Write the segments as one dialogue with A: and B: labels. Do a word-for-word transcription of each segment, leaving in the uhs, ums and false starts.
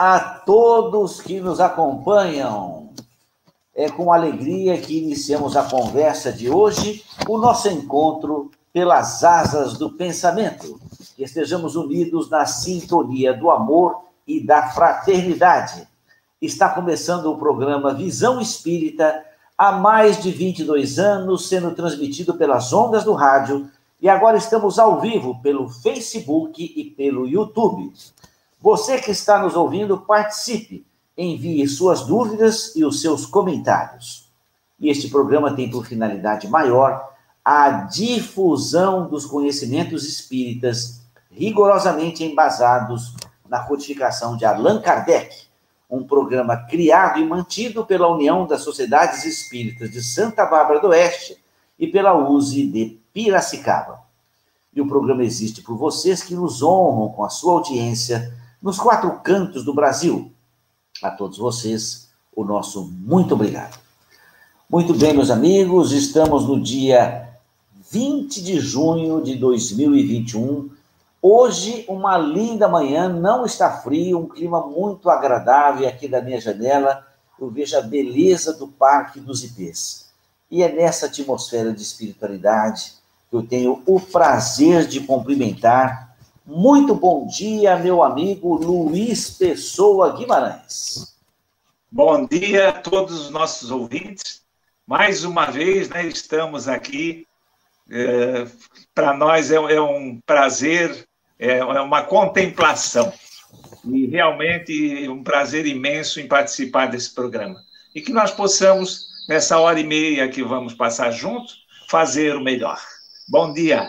A: a todos que nos acompanham. É com alegria que iniciamos a conversa de hoje, o nosso encontro pelas asas do pensamento. Que estejamos unidos na sintonia do amor e da fraternidade. Está começando o programa Visão Espírita, há mais de vinte e dois anos, sendo transmitido pelas ondas do rádio, e agora estamos ao vivo pelo Facebook e pelo YouTube. Você que está nos ouvindo, participe, envie suas dúvidas e os seus comentários. E este programa tem por finalidade maior a difusão dos conhecimentos espíritas rigorosamente embasados na codificação de Allan Kardec, um programa criado e mantido pela União das Sociedades Espíritas de Santa Bárbara do Oeste e pela U S E de Piracicaba. E o programa existe por vocês que nos honram com a sua audiência nos quatro cantos do Brasil. A todos vocês, o nosso muito obrigado. Muito bem, meus amigos, estamos no dia vinte de junho de dois mil e vinte e um. Hoje, uma linda manhã, não está frio, um clima muito agradável aqui da minha janela. Eu vejo a beleza do Parque dos Ipês. E é nessa atmosfera de espiritualidade que eu tenho o prazer de cumprimentar. Muito bom dia, meu amigo Luiz Pessoa Guimarães.
B: Bom dia a todos os nossos ouvintes. Mais uma vez, né, estamos aqui. É, para nós é, é um prazer, é, é uma contemplação. E realmente é um prazer imenso em participar desse programa. E que nós possamos, nessa hora e meia que vamos passar juntos, fazer o melhor. Bom dia.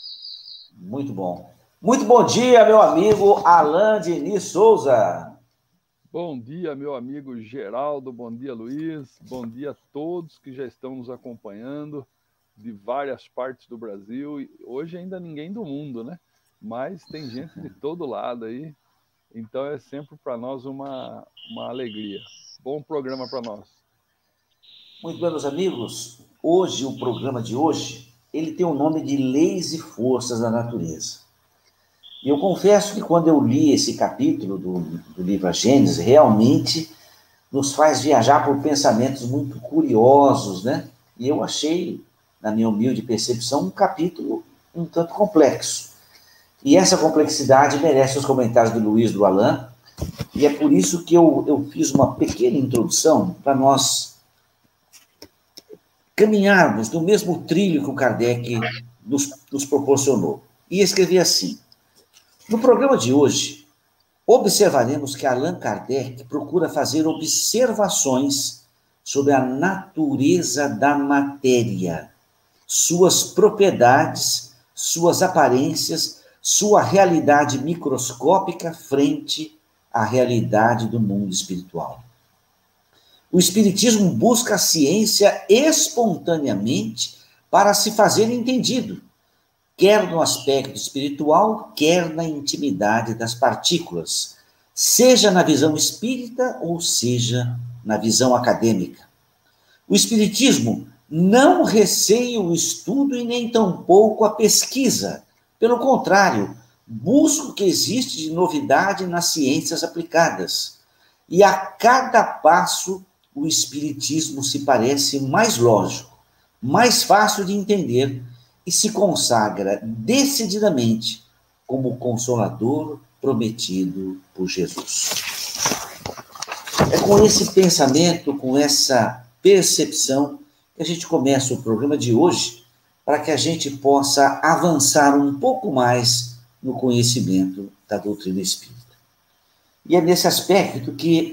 A: Muito bom. Muito bom dia, meu amigo Alain Diniz Souza.
C: Bom dia, meu amigo Geraldo. Bom dia, Luiz. Bom dia a todos que já estão nos acompanhando de várias partes do Brasil. Hoje ainda ninguém do mundo, né? Mas tem gente de todo lado aí. Então é sempre para nós uma, uma alegria. Bom programa para nós.
A: Muito bem, meus amigos. Hoje, o programa de hoje, ele tem o nome de Leis e Forças da Natureza. E eu confesso que quando eu li esse capítulo do, do livro A Gênesis, realmente nos faz viajar por pensamentos muito curiosos, né? E eu achei, na minha humilde percepção, um capítulo um tanto complexo. E essa complexidade merece os comentários do Luiz, do Alain, e é por isso que eu, eu fiz uma pequena introdução para nós caminharmos no mesmo trilho que o Kardec nos, nos proporcionou. E escrevi assim: no programa de hoje, observaremos que Allan Kardec procura fazer observações sobre a natureza da matéria, suas propriedades, suas aparências, sua realidade microscópica frente à realidade do mundo espiritual. O Espiritismo busca a ciência espontaneamente para se fazer entendido, quer no aspecto espiritual, quer na intimidade das partículas, seja na visão espírita ou seja na visão acadêmica. O Espiritismo não receia o estudo e nem tampouco a pesquisa. Pelo contrário, busca o que existe de novidade nas ciências aplicadas. E a cada passo, o Espiritismo se parece mais lógico, mais fácil de entender e se consagra decididamente como o Consolador prometido por Jesus. É com esse pensamento, com essa percepção, que a gente começa o programa de hoje, para que a gente possa avançar um pouco mais no conhecimento da doutrina espírita. E é nesse aspecto que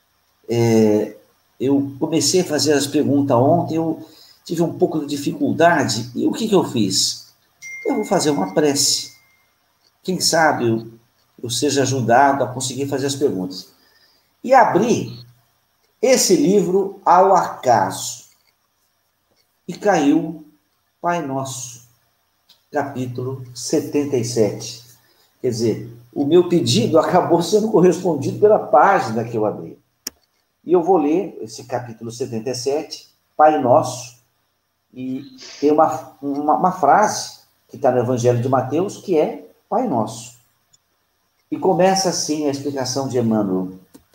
A: é, eu comecei a fazer as perguntas ontem, eu tive um pouco de dificuldade, e o que, que eu fiz? Eu vou fazer uma prece. Quem sabe eu, eu seja ajudado a conseguir fazer as perguntas. E abri esse livro ao acaso. E caiu Pai Nosso, capítulo setenta e sete. Quer dizer, o meu pedido acabou sendo correspondido pela página que eu abri. E eu vou ler esse capítulo setenta e sete, Pai Nosso, e tem uma, uma, uma frase que está no Evangelho de Mateus, que é Pai Nosso. E começa assim a explicação de Emmanuel.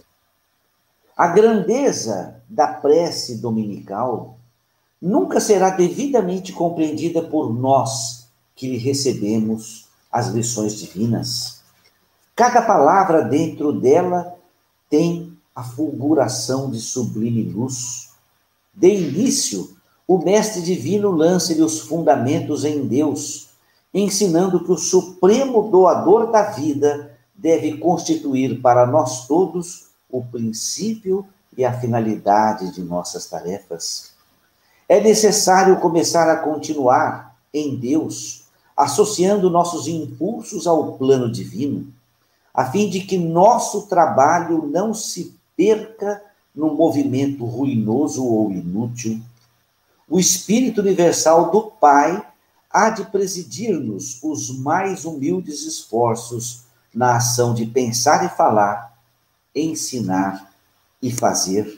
A: A grandeza da prece dominical nunca será devidamente compreendida por nós que lhe recebemos as lições divinas. Cada palavra dentro dela tem a fulguração de sublime luz. De início, o Mestre Divino lança-lhe os fundamentos em Deus, ensinando que o supremo doador da vida deve constituir para nós todos o princípio e a finalidade de nossas tarefas. É necessário começar a continuar em Deus, associando nossos impulsos ao plano divino, a fim de que nosso trabalho não se perca num movimento ruinoso ou inútil. O Espírito Universal do Pai há de presidir-nos os mais humildes esforços na ação de pensar e falar, ensinar e fazer.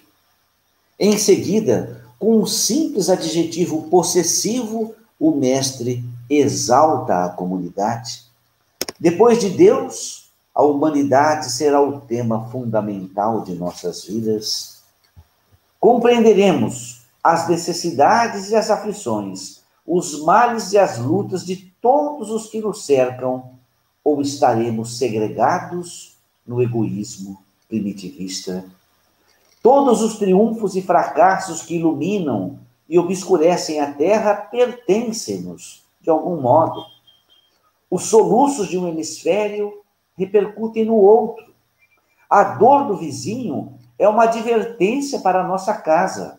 A: Em seguida, com um simples adjetivo possessivo, o Mestre exalta a comunidade. Depois de Deus, a humanidade será o tema fundamental de nossas vidas. Compreenderemos as necessidades e as aflições, os males e as lutas de todos os que nos cercam, ou estaremos segregados no egoísmo primitivista. Todos os triunfos e fracassos que iluminam e obscurecem a terra pertencem-nos, de algum modo. Os soluços de um hemisfério repercutem no outro. A dor do vizinho é uma advertência para a nossa casa.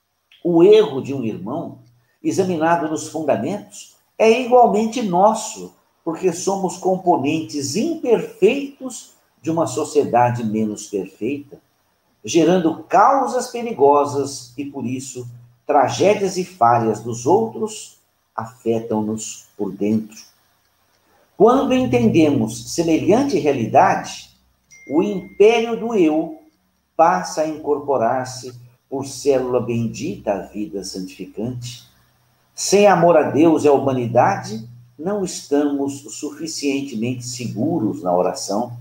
A: O erro de um irmão, examinado nos fundamentos, é igualmente nosso, porque somos componentes imperfeitos de uma sociedade menos perfeita, gerando causas perigosas e, por isso, tragédias e falhas dos outros afetam-nos por dentro. Quando entendemos semelhante realidade, o império do eu passa a incorporar-se por célula bendita à vida santificante. Sem amor a Deus e à humanidade, não estamos suficientemente seguros na oração.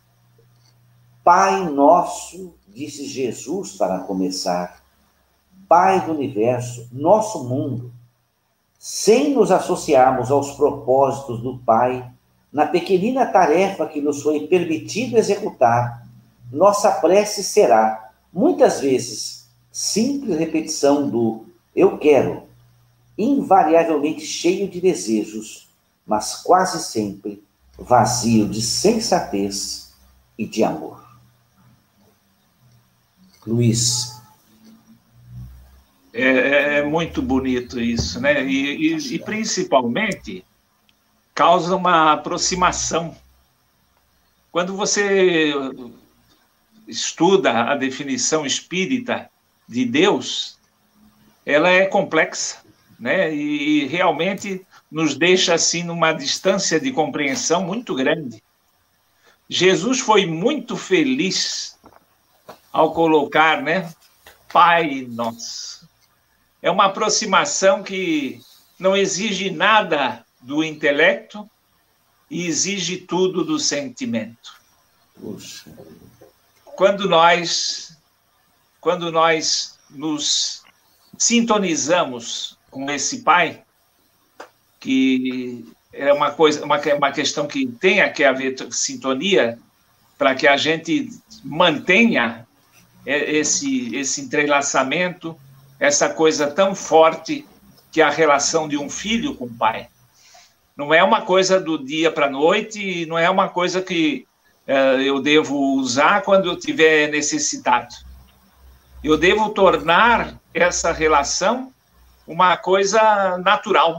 A: Pai nosso, disse Jesus para começar, Pai do universo, nosso mundo, sem nos associarmos aos propósitos do Pai, na pequenina tarefa que nos foi permitido executar, nossa prece será, muitas vezes, simples repetição do eu quero, invariavelmente cheio de desejos, mas quase sempre vazio de sensatez e de amor. Luiz.
B: É, é muito bonito isso, né? E, e, e principalmente causa uma aproximação. Quando você estuda a definição espírita de Deus, ela é complexa, né? E, e realmente nos deixa assim numa distância de compreensão muito grande. Jesus foi muito feliz ao colocar, né, Pai Nosso. É uma aproximação que não exige nada do intelecto e exige tudo do sentimento.
A: Puxa.
B: Quando nós, quando nós nos sintonizamos com esse Pai, que é uma coisa, uma, uma questão que tem que haver sintonia para que a gente mantenha esse, esse entrelaçamento, essa coisa tão forte que é a relação de um filho com o pai. Não é uma coisa do dia para a noite, não é uma coisa que uh, eu devo usar quando eu tiver necessitado. Eu devo tornar essa relação uma coisa natural.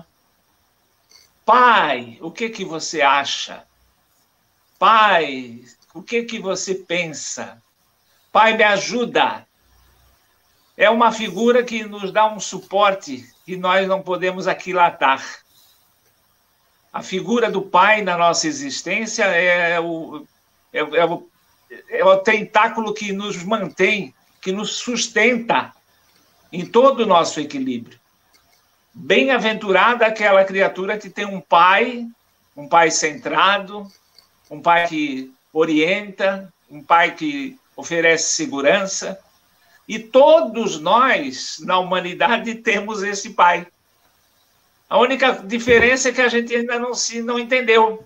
B: Pai, o que que você acha? Pai, o que que você pensa? Pai, me ajuda. É uma figura que nos dá um suporte que nós não podemos aquilatar. A figura do Pai na nossa existência é o, é, é o, é o tentáculo que nos mantém, que nos sustenta em todo o nosso equilíbrio. Bem-aventurada aquela criatura que tem um pai, um pai centrado, um pai que orienta, um pai que oferece segurança. E todos nós, na humanidade, temos esse pai. A única diferença é que a gente ainda não se não entendeu.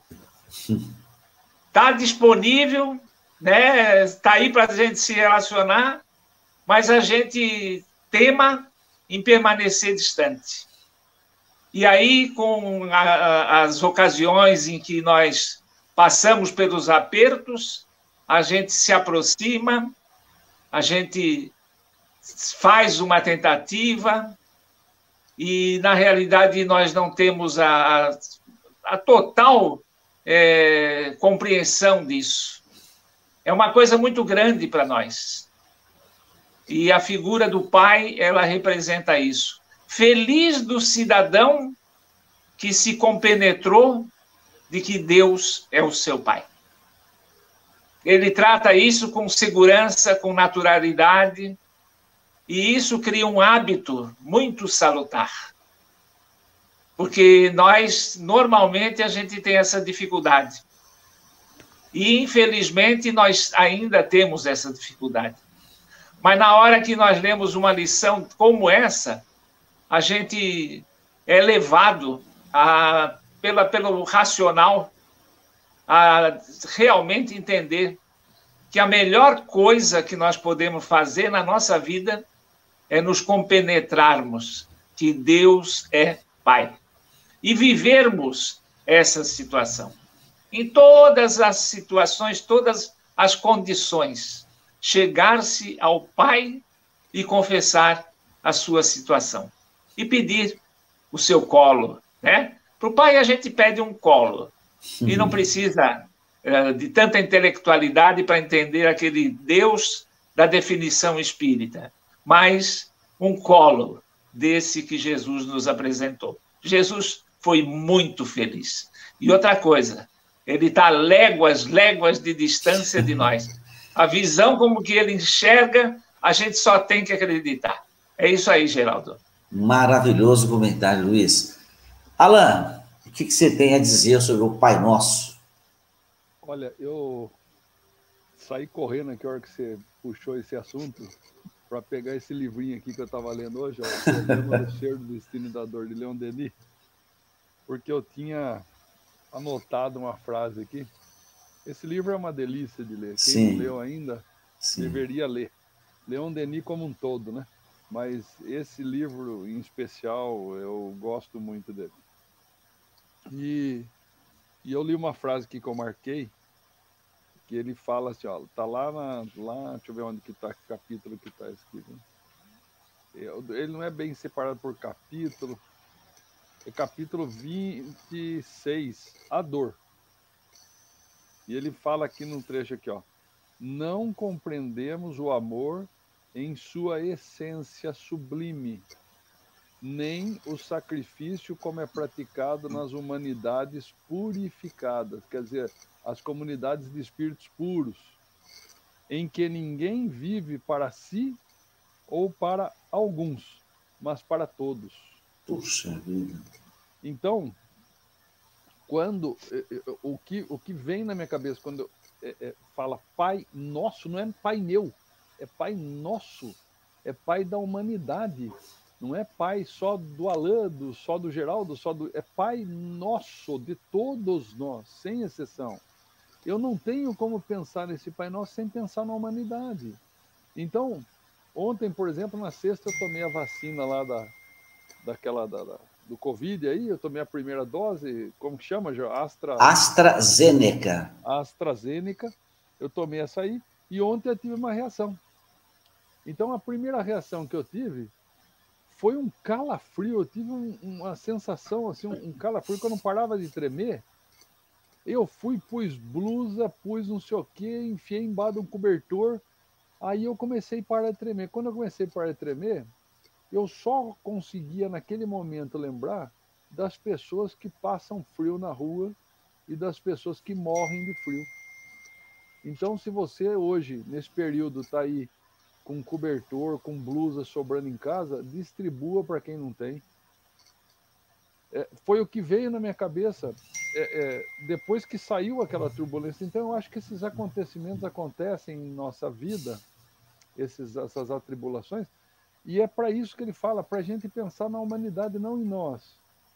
B: Está disponível, né? Está aí para a gente se relacionar, mas a gente tema em permanecer distante. E aí, com a, a, as ocasiões em que nós passamos pelos apertos, a gente se aproxima, a gente faz uma tentativa e, na realidade, nós não temos a, a, a total é, compreensão disso. É uma coisa muito grande para nós. E a figura do pai, ela representa isso. Feliz do cidadão que se compenetrou de que Deus é o seu pai. Ele trata isso com segurança, com naturalidade, e isso cria um hábito muito salutar. Porque nós, normalmente, a gente tem essa dificuldade. E, infelizmente, nós ainda temos essa dificuldade. Mas na hora que nós lemos uma lição como essa, a gente é levado a, pela, pelo racional a realmente entender que a melhor coisa que nós podemos fazer na nossa vida é nos compenetrarmos que Deus é Pai e vivermos essa situação. Em todas as situações, todas as condições, chegar-se ao Pai e confessar a sua situação e pedir o seu colo, né? Para o Pai a gente pede um colo. E não precisa uh, de tanta intelectualidade para entender aquele Deus da definição espírita, mas um colo desse que Jesus nos apresentou. Jesus foi muito feliz. E outra coisa, ele está a léguas, léguas de distância de nós. A visão como que ele enxerga, a gente só tem que acreditar. É isso aí, Geraldo.
A: Maravilhoso comentário, Luiz. Alan, o que você tem a dizer sobre o Pai Nosso?
C: Olha, eu saí correndo aqui a hora que você puxou esse assunto para pegar esse livrinho aqui que eu estava lendo hoje, ó, O Problema do Ser do Destino e da Dor, de Leon Denis, porque eu tinha anotado uma frase aqui. Esse livro é uma delícia de ler. Quem
A: Sim.
C: não leu ainda, Sim. deveria ler. Leon Denis como um todo, né? Mas esse livro em especial, eu gosto muito dele. E, e eu li uma frase aqui que eu marquei, que ele fala assim, ó, tá lá, na, lá deixa eu ver onde que tá, que capítulo que tá escrito. Ele não é bem separado por capítulo, é capítulo vinte e seis, a dor. E ele fala aqui no trecho aqui, ó, não compreendemos o amor em sua essência sublime, nem o sacrifício como é praticado nas humanidades purificadas, quer dizer, as comunidades de espíritos puros, em que ninguém vive para si ou para alguns, mas para todos.
A: Puxa vida.
C: Então, quando o que, o que vem na minha cabeça quando é, é, fala Pai Nosso, não é Pai meu, é Pai Nosso, é Pai da humanidade. Não é pai só do Alan, do, só do Geraldo, só do... é Pai Nosso, de todos nós, sem exceção. Eu não tenho como pensar nesse Pai Nosso sem pensar na humanidade. Então, ontem, por exemplo, na sexta, eu tomei a vacina lá da, daquela, da, da, do Covid aí, eu tomei a primeira dose, como que chama, Astra...
A: AstraZeneca.
C: AstraZeneca, eu tomei essa aí, e ontem eu tive uma reação. Então, a primeira reação que eu tive foi um calafrio, eu tive um, uma sensação, assim, um, um calafrio que eu não parava de tremer. Eu fui, pus blusa, pus não sei o quê, enfiei embaixo de um cobertor, aí eu comecei a parar de tremer. Quando eu comecei a parar de tremer, eu só conseguia, naquele momento, lembrar das pessoas que passam frio na rua e das pessoas que morrem de frio. Então, se você hoje, nesse período, está aí com cobertor, com blusa sobrando em casa, distribua para quem não tem. É, foi o que veio na minha cabeça é, é, depois que saiu aquela turbulência. Então, eu acho que esses acontecimentos acontecem em nossa vida, esses, essas atribulações, e é para isso que ele fala, para a gente pensar na humanidade, não em nós.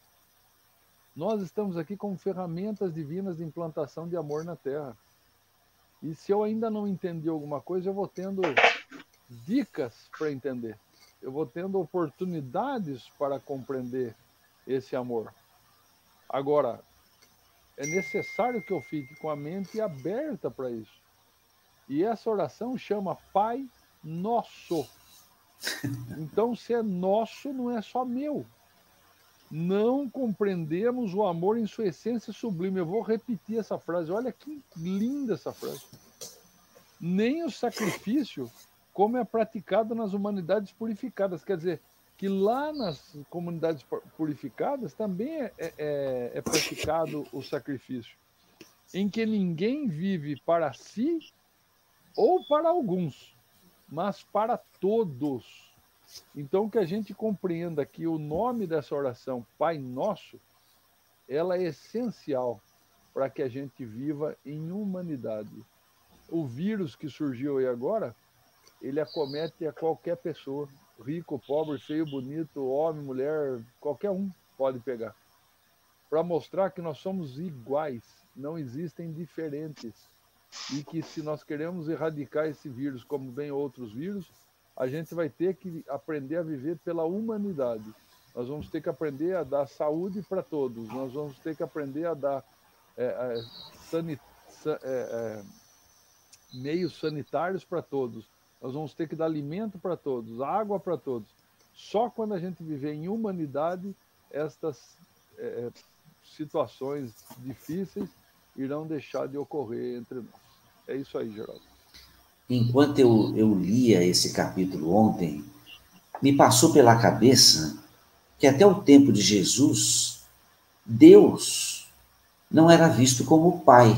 C: Nós estamos aqui como ferramentas divinas de implantação de amor na Terra. E se eu ainda não entendi alguma coisa, eu vou tendo dicas para entender. Eu vou tendo oportunidades para compreender esse amor. Agora, é necessário que eu fique com a mente aberta para isso. E essa oração chama Pai Nosso. Então, se é nosso, não é só meu. Não compreendemos o amor em sua essência sublime. Eu vou repetir essa frase. Olha que linda essa frase. Nem o sacrifício, como é praticado nas humanidades purificadas. Quer dizer, que lá nas comunidades purificadas também é, é, é praticado o sacrifício, em que ninguém vive para si ou para alguns, mas para todos. Então, que a gente compreenda que o nome dessa oração, Pai Nosso, ela é essencial para que a gente viva em humanidade. O vírus que surgiu aí agora, ele acomete a qualquer pessoa, rico, pobre, feio, bonito, homem, mulher, qualquer um pode pegar. Para mostrar que nós somos iguais, não existem diferentes. E que se nós queremos erradicar esse vírus, como bem outros vírus, a gente vai ter que aprender a viver pela humanidade. Nós vamos ter que aprender a dar saúde para todos. Nós vamos ter que aprender a dar é, é, sanit, é, é, meios sanitários para todos. Nós vamos ter que dar alimento para todos, água para todos. Só quando a gente viver em humanidade, estas é, situações difíceis irão deixar de ocorrer entre nós. É isso aí, Geraldo.
A: Enquanto eu, eu lia esse capítulo ontem, me passou pela cabeça que até o tempo de Jesus, Deus não era visto como Pai.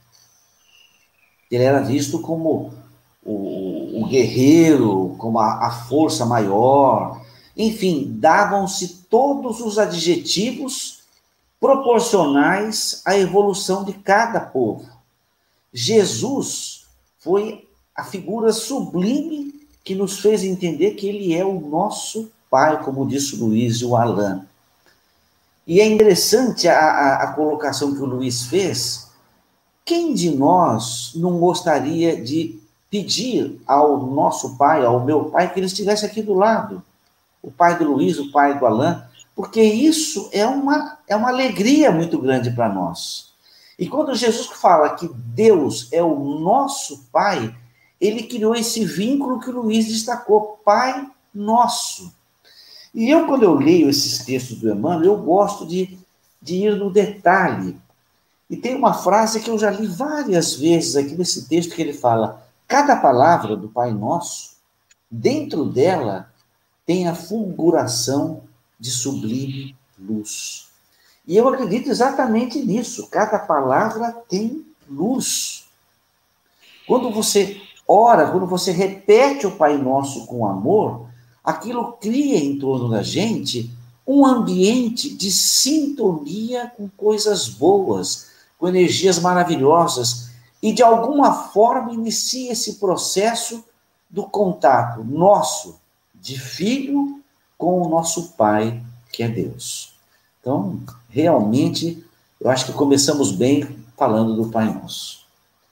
A: Ele era visto como o, o guerreiro, como a, a força maior. Enfim, davam-se todos os adjetivos proporcionais à evolução de cada povo. Jesus foi a figura sublime que nos fez entender que ele é o nosso Pai, como disse o Luiz e o Alain. E é interessante a, a, a colocação que o Luiz fez. Quem de nós não gostaria de pedir ao nosso pai, ao meu pai, que ele estivesse aqui do lado? O pai do Luiz, o pai do Alain, porque isso é uma, é uma alegria muito grande para nós. E quando Jesus fala que Deus é o nosso Pai, ele criou esse vínculo que o Luiz destacou, Pai Nosso. E eu, quando eu leio esses textos do Emmanuel, eu gosto de, de ir no detalhe. E tem uma frase que eu já li várias vezes aqui nesse texto, que ele fala, cada palavra do Pai Nosso, dentro dela, tem a fulguração de sublime luz. E eu acredito exatamente nisso. Cada palavra tem luz. Quando você ora, quando você repete o Pai Nosso com amor, aquilo cria em torno da gente um ambiente de sintonia com coisas boas, com energias maravilhosas, e de alguma forma inicia esse processo do contato nosso, de filho, com o nosso Pai, que é Deus. Então, realmente, eu acho que começamos bem falando do Pai Nosso.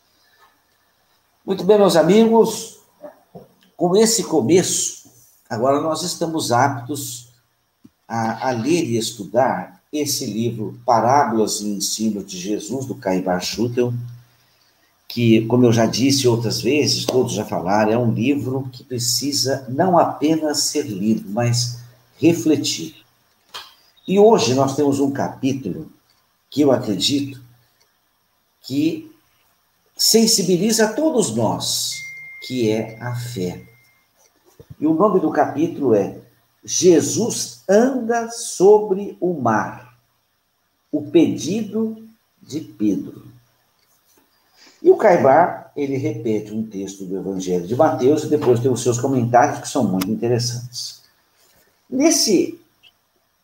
A: Muito bem, meus amigos, com esse começo, agora nós estamos aptos a, a ler e estudar esse livro, Parábolas e Ensino de Jesus, do Caibar Schutel, que, como eu já disse outras vezes, todos já falaram, é um livro que precisa não apenas ser lido, mas refletir. E hoje nós temos um capítulo que eu acredito que sensibiliza a todos nós, que é a fé. E o nome do capítulo é Jesus anda sobre o mar, o pedido de Pedro. E o Caibar, ele repete um texto do Evangelho de Mateus e depois tem os seus comentários que são muito interessantes. Nesse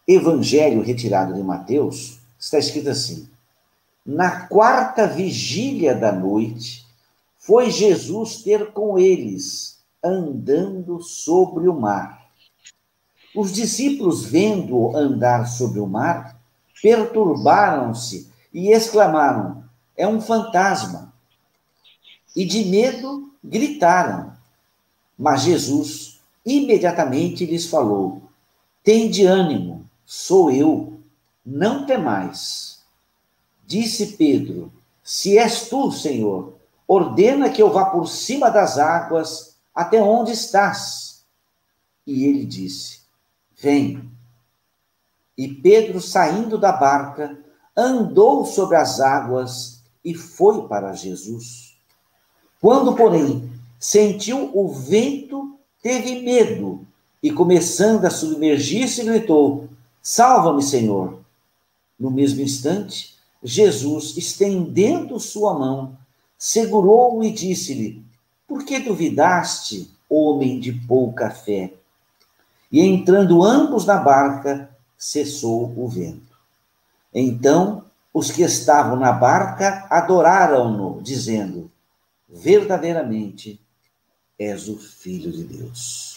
A: evangelho retirado de Mateus, está escrito assim: na quarta vigília da noite, foi Jesus ter com eles, andando sobre o mar. Os discípulos, vendo-o andar sobre o mar, perturbaram-se e exclamaram: é um fantasma. E de medo gritaram. Mas Jesus imediatamente lhes falou: tende ânimo, sou eu, não temais. Disse Pedro: se és tu, Senhor, ordena que eu vá por cima das águas até onde estás. E ele disse: vem. E Pedro, saindo da barca, andou sobre as águas e foi para Jesus. Quando, porém, sentiu o vento, teve medo e, começando a submergir-se, gritou: salva-me, Senhor. No mesmo instante, Jesus, estendendo sua mão, segurou-o e disse-lhe: por que duvidaste, homem de pouca fé? E entrando ambos na barca, cessou o vento. Então, os que estavam na barca adoraram-no, dizendo: verdadeiramente és o Filho de Deus.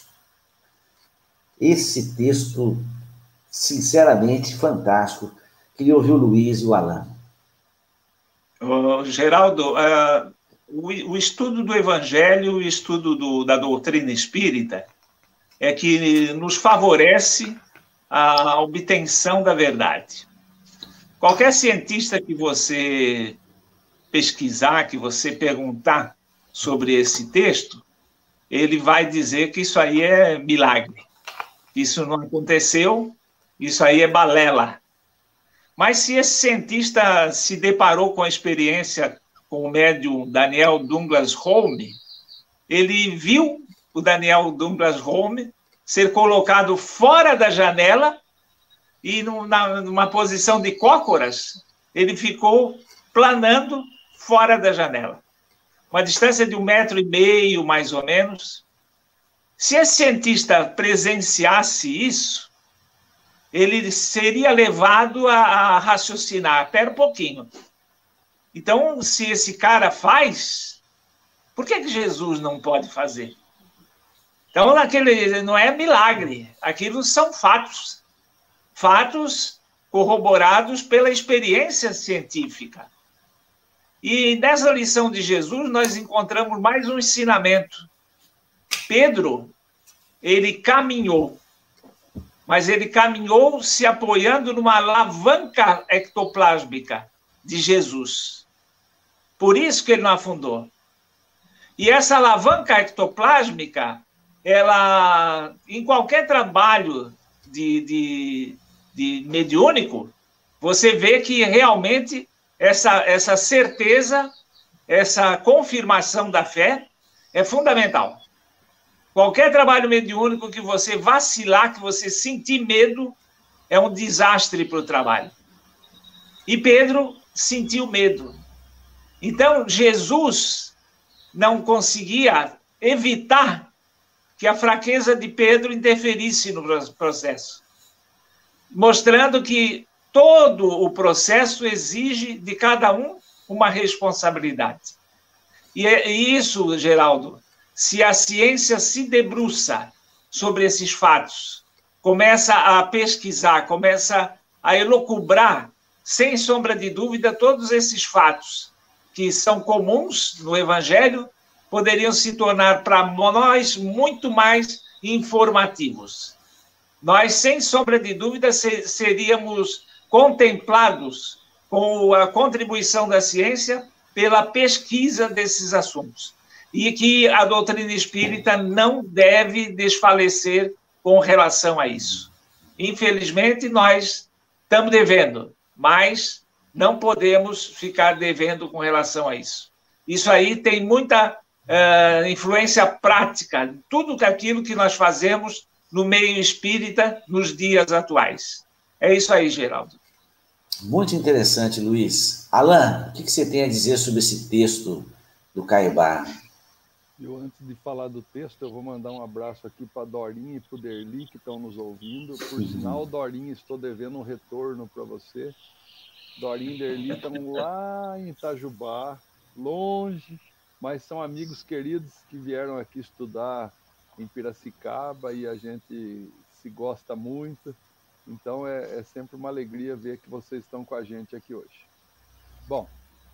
A: Esse texto, sinceramente, fantástico. Queria ouvir o Luiz e o Alain.
B: Uh, Geraldo, uh, o, o estudo do Evangelho, o estudo do, da doutrina espírita, é que nos favorece a obtenção da verdade. Qualquer cientista que você pesquisar, que você perguntar sobre esse texto, ele vai dizer que isso aí é milagre, que isso não aconteceu, isso aí é balela. Mas se esse cientista se deparou com a experiência com o médium Daniel Douglas Home, ele viu o Daniel Douglas Home ser colocado fora da janela e numa, numa posição de cócoras, ele ficou planando fora da janela. Uma distância de um metro e meio, mais ou menos. Se esse cientista presenciasse isso, ele seria levado a, a raciocinar. Espera um pouquinho. Então, se esse cara faz, por que que Jesus não pode fazer? Então, aquele, não é milagre. Aquilo são fatos. Fatos corroborados pela experiência científica. E nessa lição de Jesus, nós encontramos mais um ensinamento. Pedro, ele caminhou, mas ele caminhou se apoiando numa alavanca ectoplásmica de Jesus. Por isso que ele não afundou. E essa alavanca ectoplásmica, ela, em qualquer trabalho de, de, de mediúnico, você vê que realmente essa, essa certeza, essa confirmação da fé é fundamental. Qualquer trabalho mediúnico que você vacilar, que você sentir medo, é um desastre para o trabalho. E Pedro sentiu medo. Então, Jesus não conseguia evitar que a fraqueza de Pedro interferisse no processo, mostrando que todo o processo exige de cada um uma responsabilidade. E é isso, Geraldo, se a ciência se debruça sobre esses fatos, começa a pesquisar, começa a elocubrar, sem sombra de dúvida, todos esses fatos que são comuns no Evangelho, poderiam se tornar para nós muito mais informativos. Nós, sem sombra de dúvida, seríamos contemplados com a contribuição da ciência pela pesquisa desses assuntos. E que a doutrina espírita não deve desfalecer com relação a isso. Infelizmente, nós estamos devendo, mas não podemos ficar devendo com relação a isso. Isso aí tem muita uh, influência prática, tudo aquilo que nós fazemos no meio espírita nos dias atuais. É isso aí, Geraldo.
A: Muito interessante, Luiz. Alain, o que você tem a dizer sobre esse texto do Caibá?
C: Eu, antes de falar do texto, eu vou mandar um abraço aqui para a Dorinha e para o Derli, que estão nos ouvindo. Por sinal, Dorinha, estou devendo um retorno para você. Dorinha e Derli estão lá em Itajubá, longe, mas são amigos queridos que vieram aqui estudar em Piracicaba e a gente se gosta muito. Então, é, é sempre uma alegria ver que vocês estão com a gente aqui hoje. Bom,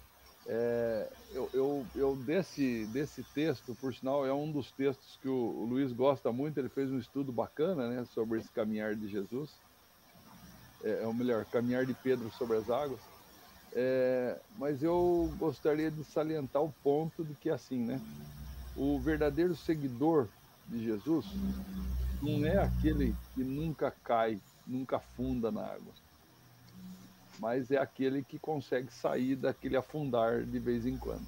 C: É, eu, eu, eu desse, desse texto, por sinal, é um dos textos que o, o Luiz gosta muito. Ele fez um estudo bacana, né, sobre esse caminhar de Jesus, é, ou melhor, caminhar de Pedro sobre as águas. É, mas eu gostaria de salientar o ponto de que, assim, né, o verdadeiro seguidor de Jesus não é aquele que nunca cai, nunca afunda na água, mas é aquele que consegue sair daquele afundar de vez em quando.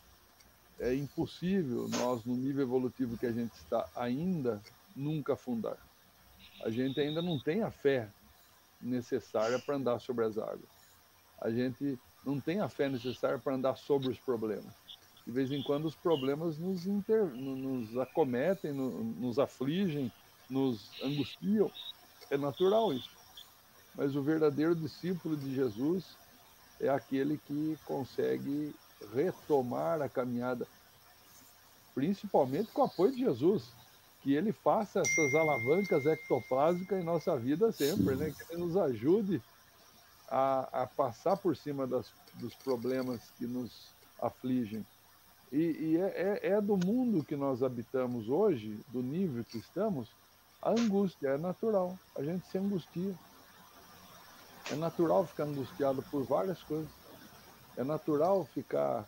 C: É impossível nós, no nível evolutivo que a gente está ainda, nunca afundar. A gente ainda não tem a fé necessária para andar sobre as águas. A gente não tem a fé necessária para andar sobre os problemas. De vez em quando os problemas nos, inter... nos acometem, nos afligem, nos angustiam. É natural isso. Mas o verdadeiro discípulo de Jesus é aquele que consegue retomar a caminhada, principalmente com o apoio de Jesus, que ele faça essas alavancas ectoplásmicas em nossa vida sempre, né? Que ele nos ajude a, a passar por cima das, dos problemas que nos afligem. E, e é, é do mundo que nós habitamos hoje, do nível que estamos, a angústia é natural, a gente se angustia. É natural ficar angustiado por várias coisas. É natural ficar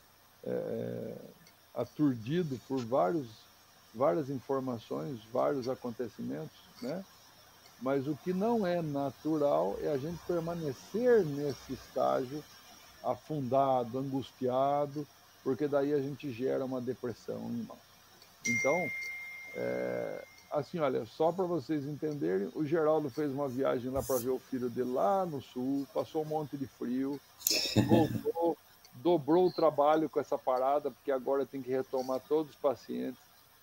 C: é, aturdido por vários, várias informações, vários acontecimentos, né? Mas o que não é natural é a gente permanecer nesse estágio afundado, angustiado, porque daí a gente gera uma depressão em nós. Então, é, assim, olha, só para vocês entenderem, o Geraldo fez uma viagem lá para ver o filho dele lá no sul, passou um monte de frio, voltou, dobrou o trabalho com essa parada, porque agora tem que retomar todos os pacientes.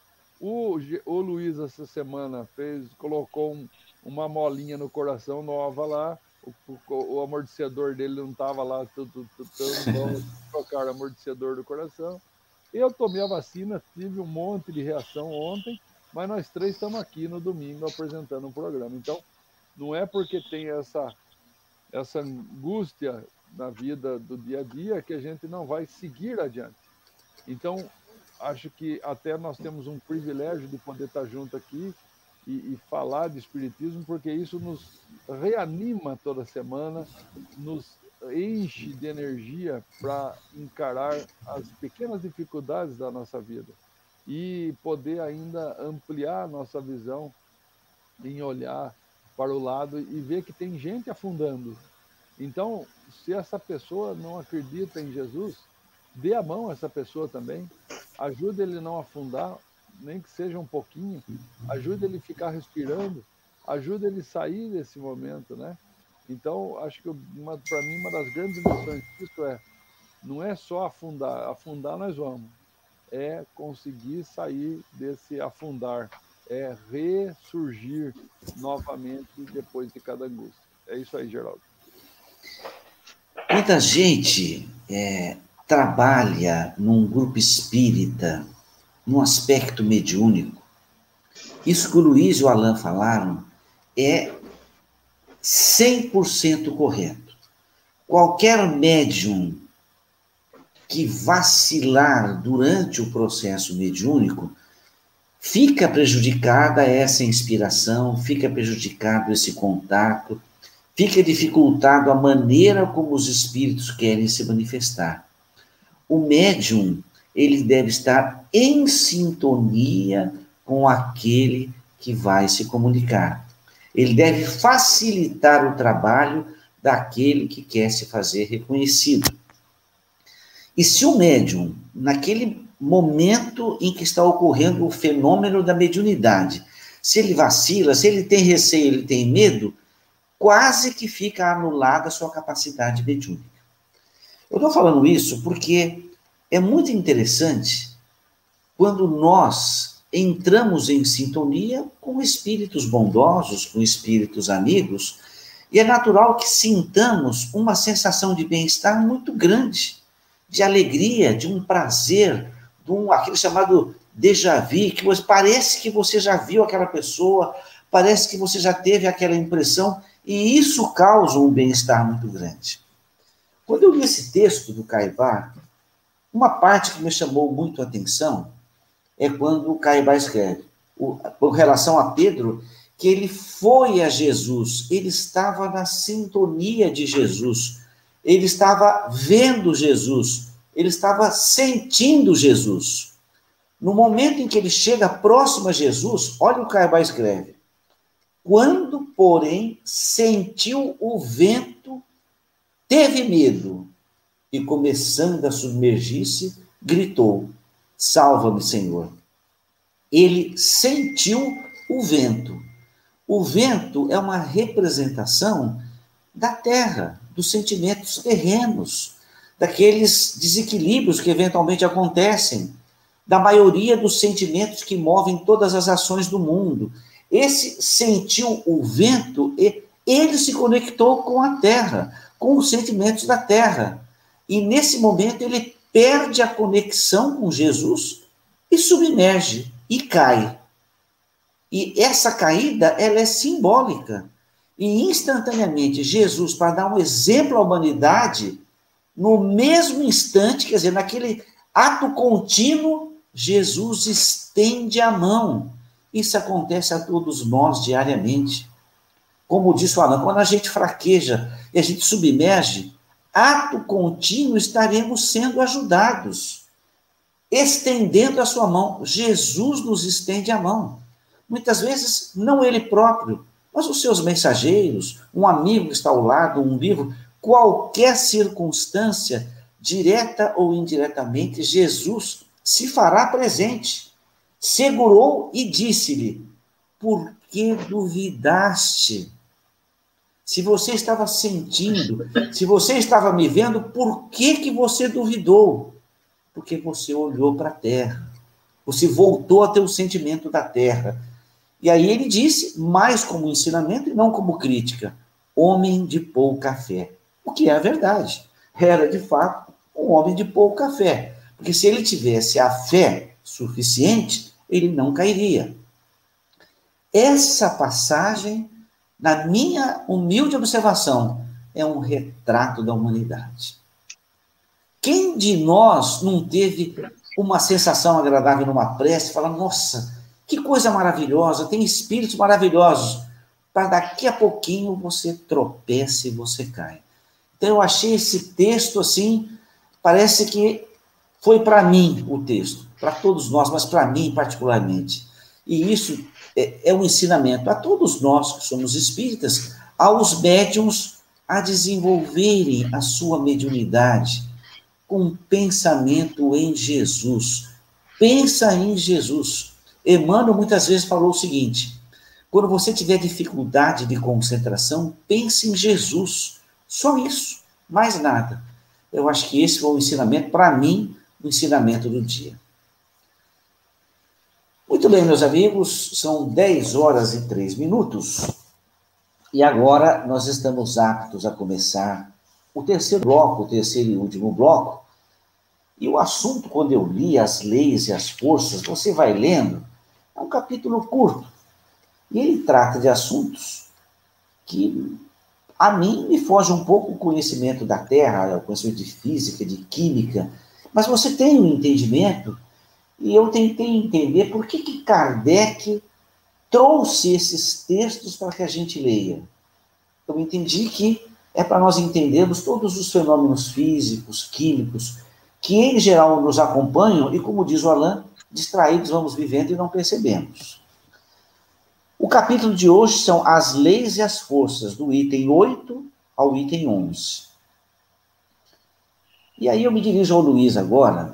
C: O, o Luiz, essa semana, fez, colocou um, uma molinha no coração nova lá, o, o, o amortecedor dele não estava lá, tudo, tudo, tudo bom, trocaram o amortecedor do coração. Eu tomei a vacina, tive um monte de reação ontem, mas nós três estamos aqui no domingo apresentando um programa. Então, não é porque tem essa, essa angústia na vida do dia a dia que a gente não vai seguir adiante. Então, acho que até nós temos um privilégio de poder estar junto aqui e, e falar de espiritismo, porque isso nos reanima toda semana, nos enche de energia para encarar as pequenas dificuldades da nossa vida e poder ainda ampliar a nossa visão em olhar para o lado e ver que tem gente afundando. Então, se essa pessoa não acredita em Jesus, dê a mão a essa pessoa também, ajude ele a não afundar, nem que seja um pouquinho, ajude ele a ficar respirando, ajude ele a sair desse momento, né? Então, acho que para mim uma das grandes lições disso é, não é só afundar, afundar nós vamos, é conseguir sair desse afundar, é ressurgir novamente depois de cada angústia. É isso aí, Geraldo.
A: Muita gente é, trabalha num grupo espírita, num aspecto mediúnico. Isso que o Luiz e o Alain falaram é cem por cento correto. Qualquer médium que vacilar durante o processo mediúnico fica prejudicada essa inspiração, fica prejudicado esse contato, fica dificultado a maneira como os espíritos querem se manifestar. O médium, ele deve estar em sintonia com aquele que vai se comunicar. Ele deve facilitar o trabalho daquele que quer se fazer reconhecido. E se o médium, naquele momento em que está ocorrendo o fenômeno da mediunidade, se ele vacila, se ele tem receio, ele tem medo, quase que fica anulada a sua capacidade mediúnica. Eu estou falando isso porque é muito interessante quando nós entramos em sintonia com espíritos bondosos, com espíritos amigos, e é natural que sintamos uma sensação de bem-estar muito grande, de alegria, de um prazer, de um, aquele chamado déjà vu, que você, parece que você já viu aquela pessoa, parece que você já teve aquela impressão, e isso causa um bem-estar muito grande. Quando eu li esse texto do Caibá, uma parte que me chamou muito a atenção é quando o Caibá escreve, o, com relação a Pedro, que ele foi a Jesus, ele estava na sintonia de Jesus, ele estava vendo Jesus, ele estava sentindo Jesus. No momento em que ele chega próximo a Jesus, olha o que Caibá escreve. Quando, porém, sentiu o vento, teve medo, e começando a submergir-se, gritou, salva-me, Senhor. Ele sentiu o vento. O vento é uma representação da terra, dos sentimentos terrenos, daqueles desequilíbrios que eventualmente acontecem, da maioria dos sentimentos que movem todas as ações do mundo. Esse sentiu o vento, ele se conectou com a terra, com os sentimentos da terra. E nesse momento ele perde a conexão com Jesus e submerge e cai. E essa caída, ela é simbólica. E instantaneamente Jesus, para dar um exemplo à humanidade, no mesmo instante, quer dizer, naquele ato contínuo, Jesus estende a mão. Isso acontece a todos nós diariamente. Como disse o Alan, quando a gente fraqueja e a gente submerge, ato contínuo estaremos sendo ajudados, estendendo a sua mão. Jesus nos estende a mão. Muitas vezes, não ele próprio, mas os seus mensageiros, um amigo que está ao lado, um livro, qualquer circunstância, direta ou indiretamente, Jesus se fará presente. Segurou e disse-lhe, por que duvidaste? Se você estava sentindo, se você estava me vendo, por que que você duvidou? Porque você olhou para a terra. Você voltou a ter o sentimento da terra. E aí ele disse, mais como ensinamento e não como crítica, homem de pouca fé. O que é a verdade. Era, de fato, um homem de pouca fé. Porque se ele tivesse a fé suficiente, ele não cairia. Essa passagem, na minha humilde observação, é um retrato da humanidade. Quem de nós não teve uma sensação agradável numa prece, fala, nossa, que coisa maravilhosa, tem espíritos maravilhosos, para daqui a pouquinho você tropeça e você cai. Então eu achei esse texto assim, parece que foi para mim o texto, para todos nós, mas para mim particularmente. E isso é, é um ensinamento a todos nós que somos espíritas, aos médiuns a desenvolverem a sua mediunidade com pensamento em Jesus. Pensa em Jesus. Emmanuel muitas vezes falou o seguinte, quando você tiver dificuldade de concentração, pense em Jesus. Só isso, mais nada. Eu acho que esse foi o ensinamento, para mim, o ensinamento do dia. Muito bem, meus amigos, são dez horas e três minutos, e agora nós estamos aptos a começar o terceiro bloco, o terceiro e último bloco, e o assunto, quando eu li as leis e as forças, você vai lendo, é um capítulo curto, e ele trata de assuntos que, a mim, me foge um pouco o conhecimento da Terra, o conhecimento de física, de química, mas você tem um entendimento, e eu tentei entender por que que Kardec trouxe esses textos para que a gente leia. Eu entendi que é para nós entendermos todos os fenômenos físicos, químicos, que em geral nos acompanham, e como diz o Alain, distraídos vamos vivendo e não percebemos. O capítulo de hoje são as leis e as forças, do item oito ao item onze. E aí eu me dirijo ao Luiz agora,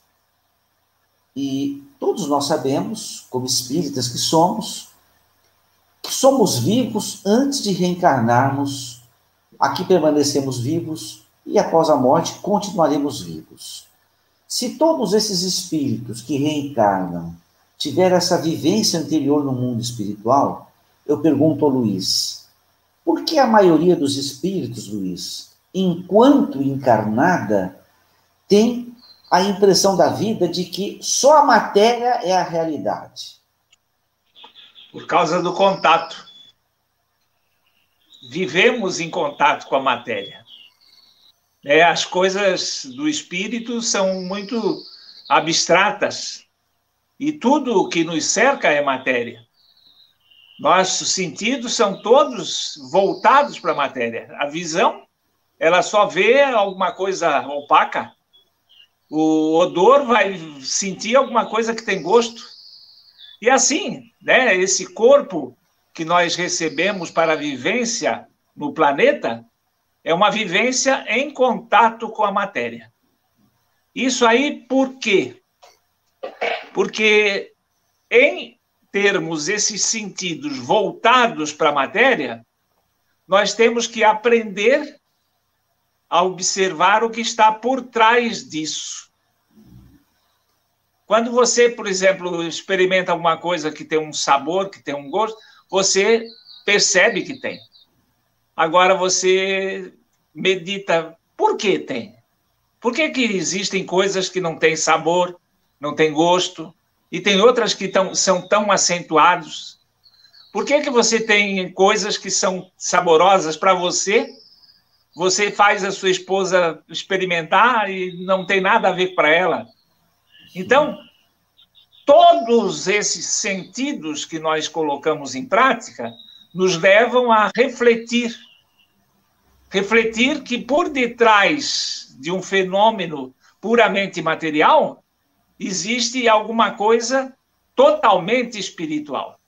A: e todos nós sabemos, como espíritas que somos, que somos vivos antes de reencarnarmos, aqui permanecemos vivos, e após a morte continuaremos vivos. Se todos esses espíritos que reencarnam tiveram essa vivência anterior no mundo espiritual, eu pergunto ao Luiz, por que a maioria dos espíritos, Luiz, enquanto encarnada, tem a impressão da vida de que só a matéria é a realidade?
B: Por causa do contato. Vivemos em contato com a matéria. É, as coisas do espírito são muito abstratas e tudo o que nos cerca é matéria. Nossos sentidos são todos voltados para a matéria. A visão, ela só vê alguma coisa opaca. O odor vai sentir alguma coisa que tem gosto. E assim, né, esse corpo que nós recebemos para a vivência no planeta é uma vivência em contato com a matéria. Isso aí por quê? Porque em termos esses sentidos voltados para a matéria, nós temos que aprender a observar o que está por trás disso. Quando você, por exemplo, experimenta alguma coisa que tem um sabor, que tem um gosto, você percebe que tem. Agora você medita, por que tem? Por que que existem coisas que não têm sabor, não têm gosto, e tem outras que tão, são tão acentuadas? Por que que você tem coisas que são saborosas para você, você faz a sua esposa experimentar e não tem nada a ver para ela? Então, todos esses sentidos que nós colocamos em prática nos levam a refletir. Refletir que por detrás de um fenômeno puramente material existe alguma coisa totalmente espiritual.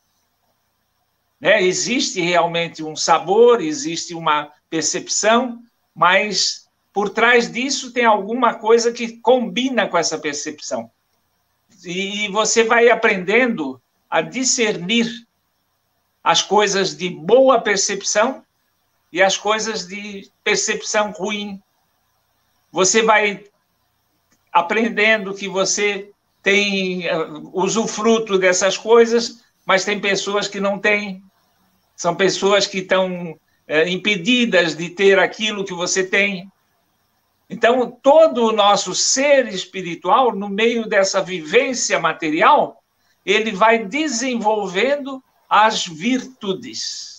B: Né? Existe realmente um sabor, existe uma percepção, mas por trás disso tem alguma coisa que combina com essa percepção. E você vai aprendendo a discernir as coisas de boa percepção e as coisas de percepção ruim. Você vai aprendendo que você tem usufruto dessas coisas, mas tem pessoas que não têm. São pessoas que estão é, impedidas de ter aquilo que você tem. Então, todo o nosso ser espiritual, no meio dessa vivência material, ele vai desenvolvendo as virtudes.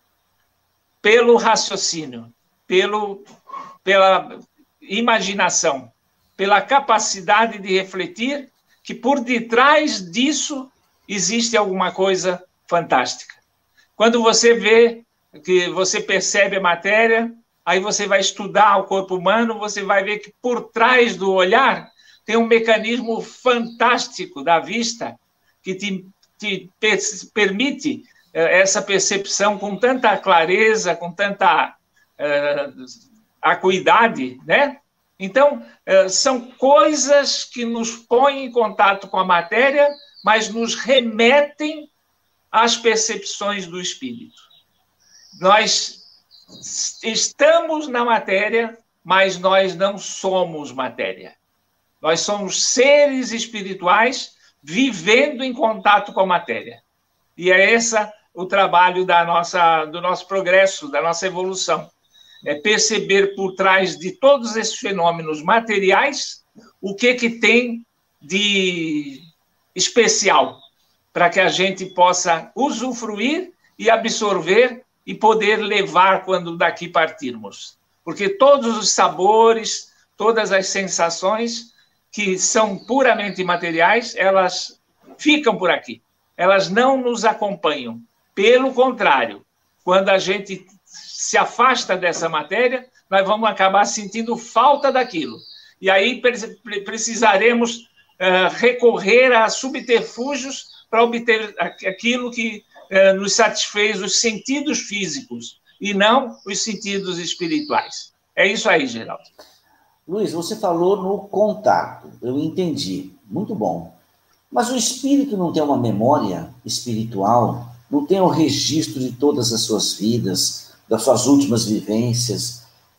B: Pelo raciocínio, pelo, pela imaginação, pela capacidade de refletir que por detrás disso existe alguma coisa fantástica. Quando você vê, que você percebe a matéria, aí você vai estudar o corpo humano, você vai ver que por trás do olhar tem um mecanismo fantástico da vista que te, te permite essa percepção com tanta clareza, com tanta uh, acuidade, né? Então, uh, são coisas que nos põem em contato com a matéria, mas nos remetem às percepções do espírito. Nós estamos na matéria, mas nós não somos matéria. Nós somos seres espirituais vivendo em contato com a matéria. E é essa o trabalho da nossa, do nosso progresso, da nossa evolução. É perceber por trás de todos esses fenômenos materiais o que, que tem de especial para que a gente possa usufruir e absorver e poder levar quando daqui partirmos. Porque todos os sabores, todas as sensações que são puramente materiais, elas ficam por aqui. Elas não nos acompanham. Pelo contrário, quando a gente se afasta dessa matéria, nós vamos acabar sentindo falta daquilo. E aí precisaremos uh, recorrer a subterfúgios para obter aquilo que uh, nos satisfez os sentidos físicos e não os sentidos espirituais. É isso aí, Geraldo.
A: Luiz, você falou no contato, eu entendi. Muito bom. Mas o espírito não tem uma memória espiritual? Não tem um registro de todas as suas vidas, das suas últimas vivências?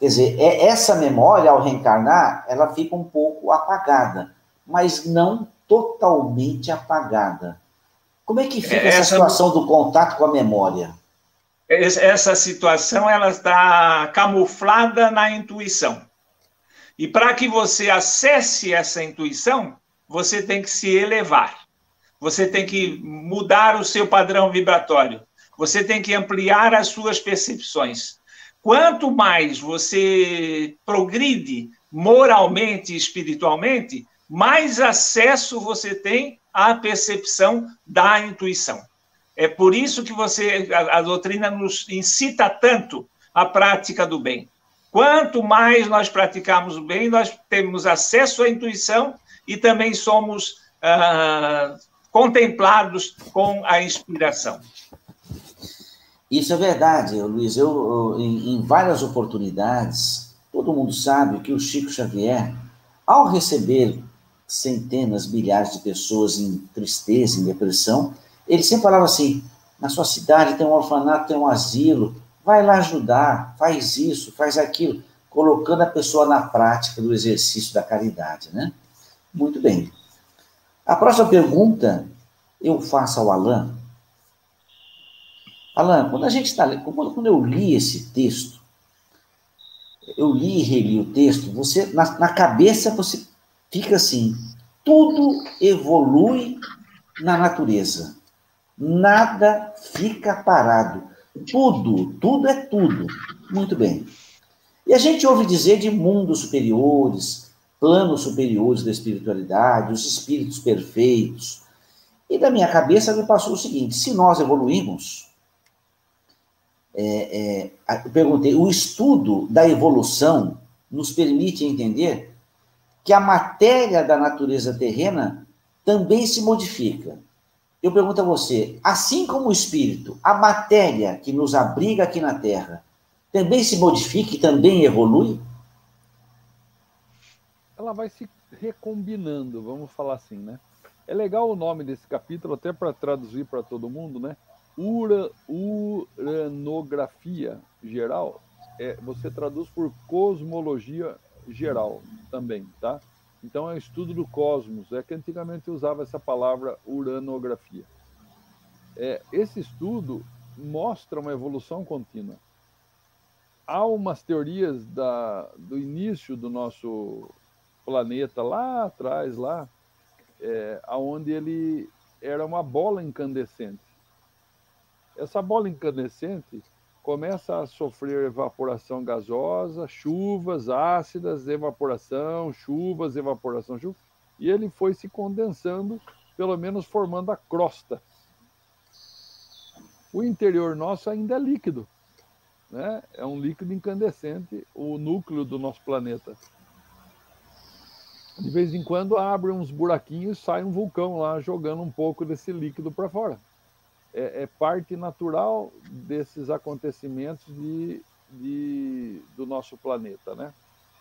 A: Quer dizer, é, essa memória, ao reencarnar, ela fica um pouco apagada, mas não totalmente apagada. Como é que fica essa, essa situação do contato com a memória?
B: Essa situação ela está camuflada na intuição. E para que você acesse essa intuição, você tem que se elevar. Você tem que mudar o seu padrão vibratório. Você tem que ampliar as suas percepções. Quanto mais você progride moralmente e espiritualmente, mais acesso você tem à percepção da intuição. É por isso que você, a, a doutrina nos incita tanto à prática do bem. Quanto mais nós praticamos o bem, nós temos acesso à intuição e também somos ah, contemplados com a inspiração.
A: Isso é verdade, Luiz. Eu, eu em, em várias oportunidades, todo mundo sabe que o Chico Xavier, ao receber centenas, milhares de pessoas em tristeza, em depressão, ele sempre falava assim: na sua cidade tem um orfanato, tem um asilo, vai lá ajudar, faz isso, faz aquilo, colocando a pessoa na prática do exercício da caridade, né? Muito bem. A próxima pergunta eu faço ao Alain. Alain, quando a gente está lendo, quando eu li esse texto, eu li e reli o texto, você, na, na cabeça você fica assim: tudo evolui na natureza, nada fica parado, tudo, tudo é tudo. Muito bem. E a gente ouve dizer de mundos superiores, planos superiores da espiritualidade, os espíritos perfeitos. E da minha cabeça me passou o seguinte: se nós evoluímos, É, é, eu perguntei, o estudo da evolução nos permite entender que a matéria da natureza terrena também se modifica. Eu pergunto a você, assim como o espírito, a matéria que nos abriga aqui na Terra também se modifica e também evolui?
C: Ela vai se recombinando, vamos falar assim, né? É legal o nome desse capítulo, até para traduzir para todo mundo, né? Ura, uranografia geral, é, você traduz por cosmologia geral também, tá? Então é o estudo do cosmos, é que antigamente usava essa palavra uranografia. É, esse estudo mostra uma evolução contínua. Há umas teorias da, do início do nosso planeta lá atrás, lá, é, onde ele era uma bola incandescente. Essa bola incandescente começa a sofrer evaporação gasosa, chuvas ácidas, evaporação, chuvas, evaporação, chuvas, e ele foi se condensando, pelo menos formando a crosta. O interior nosso ainda é líquido, né? É um líquido incandescente, o núcleo do nosso planeta. De vez em quando abre uns buraquinhos e sai um vulcão lá jogando um pouco desse líquido para fora. É, é parte natural desses acontecimentos de, de, do nosso planeta, né?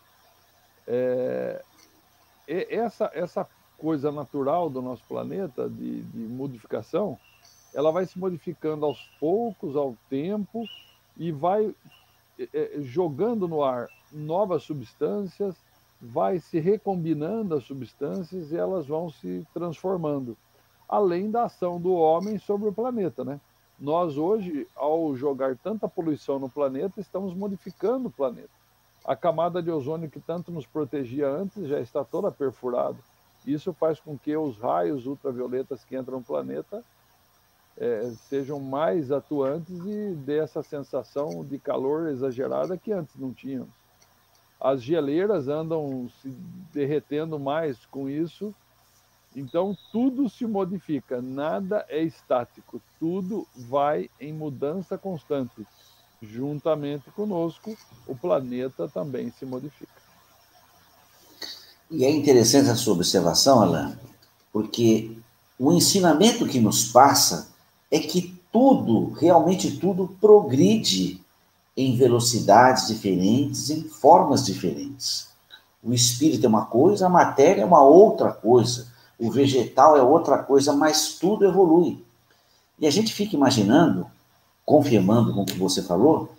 C: É, essa, essa coisa natural do nosso planeta, de, de modificação, ela vai se modificando aos poucos, ao tempo, e vai é, jogando no ar novas substâncias, vai se recombinando as substâncias e elas vão se transformando. Além da ação do homem sobre o planeta, né? Nós hoje, ao jogar tanta poluição no planeta, estamos modificando o planeta. A camada de ozônio que tanto nos protegia antes já está toda perfurada. Isso faz com que os raios ultravioletas que entram no planeta é, sejam mais atuantes e dê essa sensação de calor exagerada que antes não tínhamos. As geleiras andam se derretendo mais com isso. Então, tudo se modifica, nada é estático, tudo vai em mudança constante. Juntamente conosco, o planeta também se modifica.
A: E é interessante a sua observação, Alain, porque o ensinamento que nos passa é que tudo, realmente tudo, progride em velocidades diferentes, em formas diferentes. O espírito é uma coisa, a matéria é uma outra coisa. O vegetal é outra coisa, mas tudo evolui. E a gente fica imaginando, confirmando com o que você falou,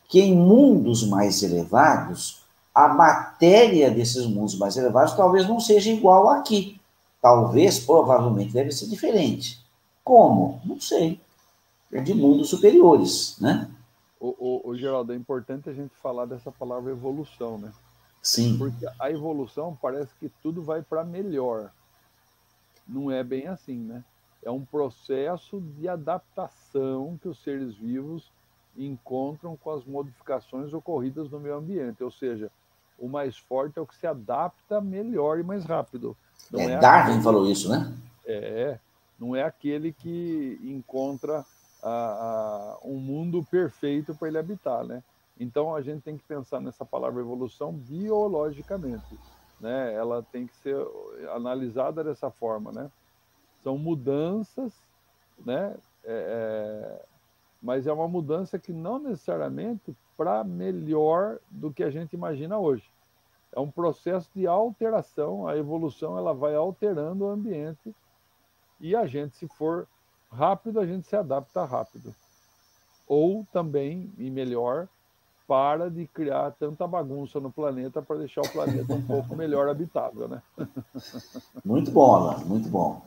A: que em mundos mais elevados, a matéria desses mundos mais elevados talvez não seja igual aqui. Talvez, provavelmente, deve ser diferente. Como? Não sei. É de mundos superiores, né?
C: O, o, o Geraldo, é importante a gente falar dessa palavra evolução, né?
A: Sim.
C: Porque a evolução parece que tudo vai para melhor. Não é bem assim, né? É um processo de adaptação que os seres vivos encontram com as modificações ocorridas no meio ambiente. Ou seja, o mais forte é o que se adapta melhor e mais rápido. Não
A: é,
C: é
A: Darwin
C: aquele...
A: falou isso, né?
C: É, não é aquele que encontra a, a, um mundo perfeito para ele habitar, né? Então, a gente tem que pensar nessa palavra evolução biologicamente, né? Ela tem que ser analisada dessa forma, né? São mudanças, né? É, é, mas é uma mudança que não necessariamente para melhor do que a gente imagina hoje. É um processo de alteração, a evolução ela vai alterando o ambiente e a gente, se for rápido, a gente se adapta rápido. Ou também, e melhor, para de criar tanta bagunça no planeta para deixar o planeta um pouco melhor habitável, né?
A: Muito bom, Alan, muito bom.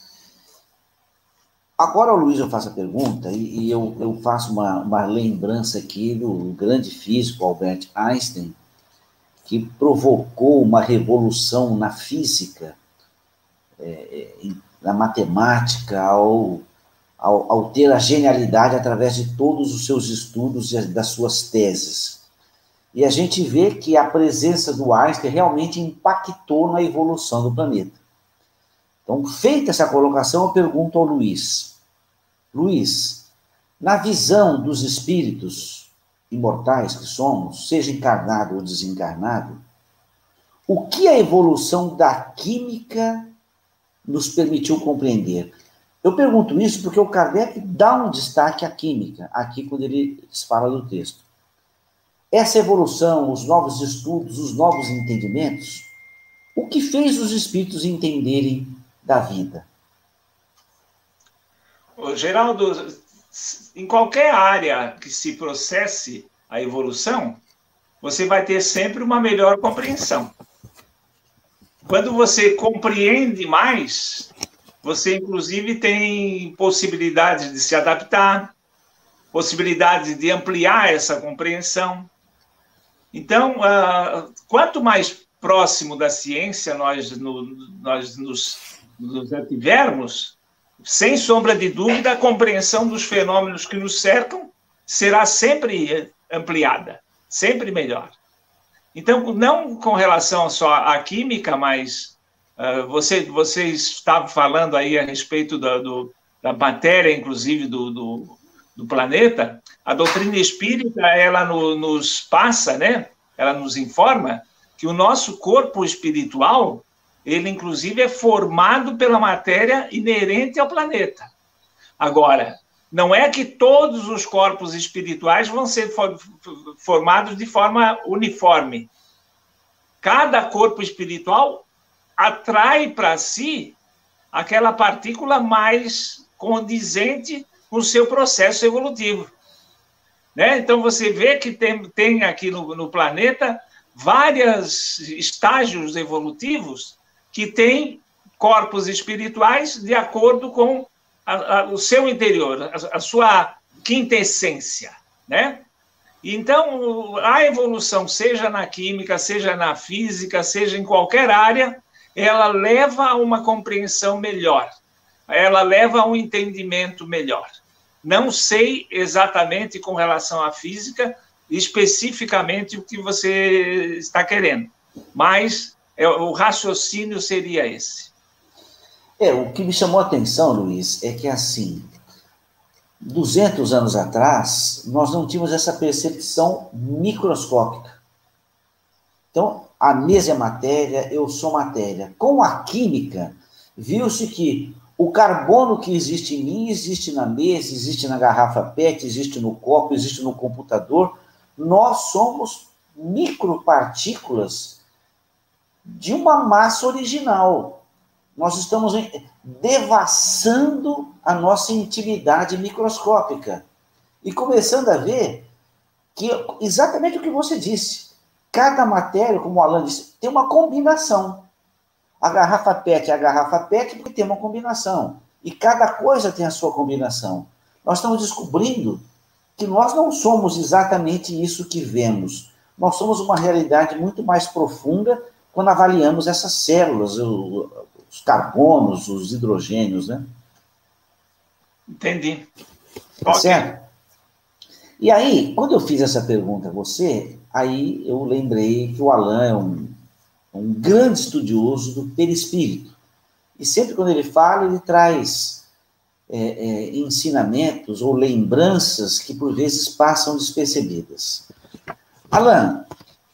A: Agora, Luiz, eu faço a pergunta e, e eu, eu faço uma, uma lembrança aqui do grande físico Albert Einstein, que provocou uma revolução na física, é, na matemática, ao, ao, ao ter a genialidade através de todos os seus estudos e das suas teses. E a gente vê que a presença do Einstein realmente impactou na evolução do planeta. Então, feita essa colocação, eu pergunto ao Luiz. Luiz, na visão dos espíritos imortais que somos, seja encarnado ou desencarnado, o que a evolução da química nos permitiu compreender? Eu pergunto isso porque o Kardec dá um destaque à química, aqui quando ele fala do texto. Essa evolução, os novos estudos, os novos entendimentos, o que fez os espíritos entenderem da vida?
B: Ô, Geraldo, em qualquer área que se processe a evolução, você vai ter sempre uma melhor compreensão. Quando você compreende mais, você, inclusive, tem possibilidade de se adaptar, possibilidade de ampliar essa compreensão. Então, uh, quanto mais próximo da ciência nós, no, nós nos, nos tivermos, sem sombra de dúvida, a compreensão dos fenômenos que nos cercam será sempre ampliada, sempre melhor. Então, não com relação só à química, mas uh, você, você estava falando aí a respeito da, do, da matéria, inclusive, do, do, do planeta. A doutrina espírita, ela no, nos passa, né? Ela nos informa que o nosso corpo espiritual, ele, inclusive, é formado pela matéria inerente ao planeta. Agora, não é que todos os corpos espirituais vão ser for, formados de forma uniforme. Cada corpo espiritual atrai para si aquela partícula mais condizente com o seu processo evolutivo. Né? Então, você vê que tem, tem aqui no, no planeta vários estágios evolutivos que têm corpos espirituais de acordo com a, a, o seu interior, a, a sua quintessência, né? Então, a evolução, seja na química, seja na física, seja em qualquer área, ela leva a uma compreensão melhor, ela leva a um entendimento melhor. Não sei exatamente com relação à física, especificamente o que você está querendo, mas é, o raciocínio seria esse.
A: É, o que me chamou a atenção, Luiz, é que, assim, duzentos anos atrás, nós não tínhamos essa percepção microscópica. Então, a mesa é matéria, eu sou matéria. Com a química, viu-se que o carbono que existe em mim existe na mesa, existe na garrafa P E T, existe no copo, existe no computador. Nós somos micropartículas de uma massa original. Nós estamos devassando a nossa intimidade microscópica e começando a ver que exatamente o que você disse. Cada matéria, como o Alan disse, tem uma combinação. A garrafa P E T é a garrafa P E T porque tem uma combinação. E cada coisa tem a sua combinação. Nós estamos descobrindo que nós não somos exatamente isso que vemos. Nós somos uma realidade muito mais profunda quando avaliamos essas células, os carbonos, os hidrogênios, né?
B: Entendi.
A: Tá
B: Ok.
A: certo? E aí, quando eu fiz essa pergunta a você, aí eu lembrei que o Alan é um, um grande estudioso do perispírito. E sempre quando ele fala, ele traz é, é, ensinamentos ou lembranças que por vezes passam despercebidas. Alan,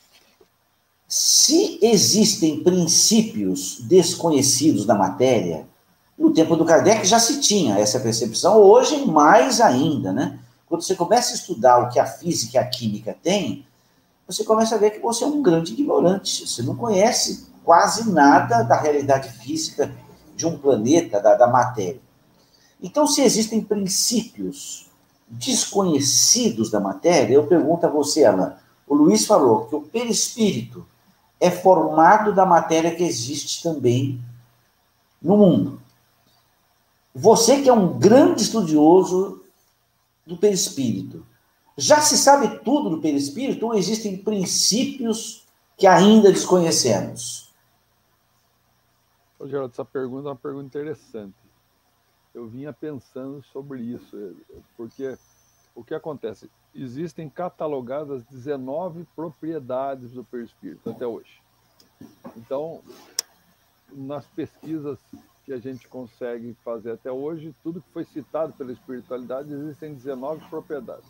A: se existem princípios desconhecidos da matéria, no tempo do Kardec já se tinha essa percepção, hoje mais ainda, né? Quando você começa a estudar o que a física e a química têm, você começa a ver que você é um grande ignorante. Você não conhece quase nada da realidade física de um planeta, da, da matéria. Então, se existem princípios desconhecidos da matéria, eu pergunto a você, Alan, o Luiz falou que o perispírito é formado da matéria que existe também no mundo. Você que é um grande estudioso do perispírito, já se sabe tudo do perispírito ou existem princípios que ainda desconhecemos?
C: Ô, Geraldo, essa pergunta é uma pergunta interessante. Eu vinha pensando sobre isso, porque o que acontece? Existem catalogadas dezenove propriedades do perispírito até hoje. Então, nas pesquisas que a gente consegue fazer até hoje, tudo que foi citado pela espiritualidade, existem dezenove propriedades.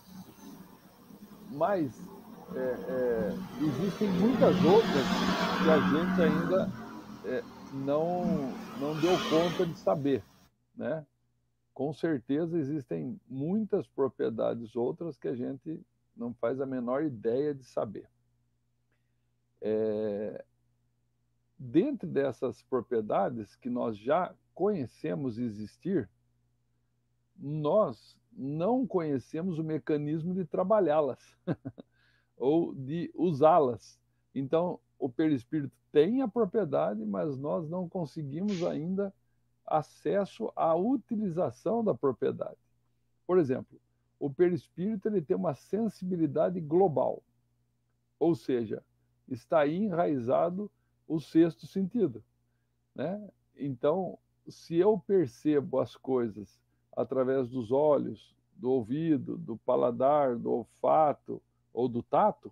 C: Mas é, é, existem muitas outras que a gente ainda é, não, não deu conta de saber, né? Com certeza existem muitas propriedades outras que a gente não faz a menor ideia de saber. É, dentro dessas propriedades que nós já conhecemos existir, nós não conhecemos o mecanismo de trabalhá-las ou de usá-las. Então, o perispírito tem a propriedade, mas nós não conseguimos ainda acesso à utilização da propriedade. Por exemplo, o perispírito ele tem uma sensibilidade global, ou seja, está aí enraizado o sexto sentido, né? Então, se eu percebo as coisas através dos olhos, do ouvido, do paladar, do olfato ou do tato,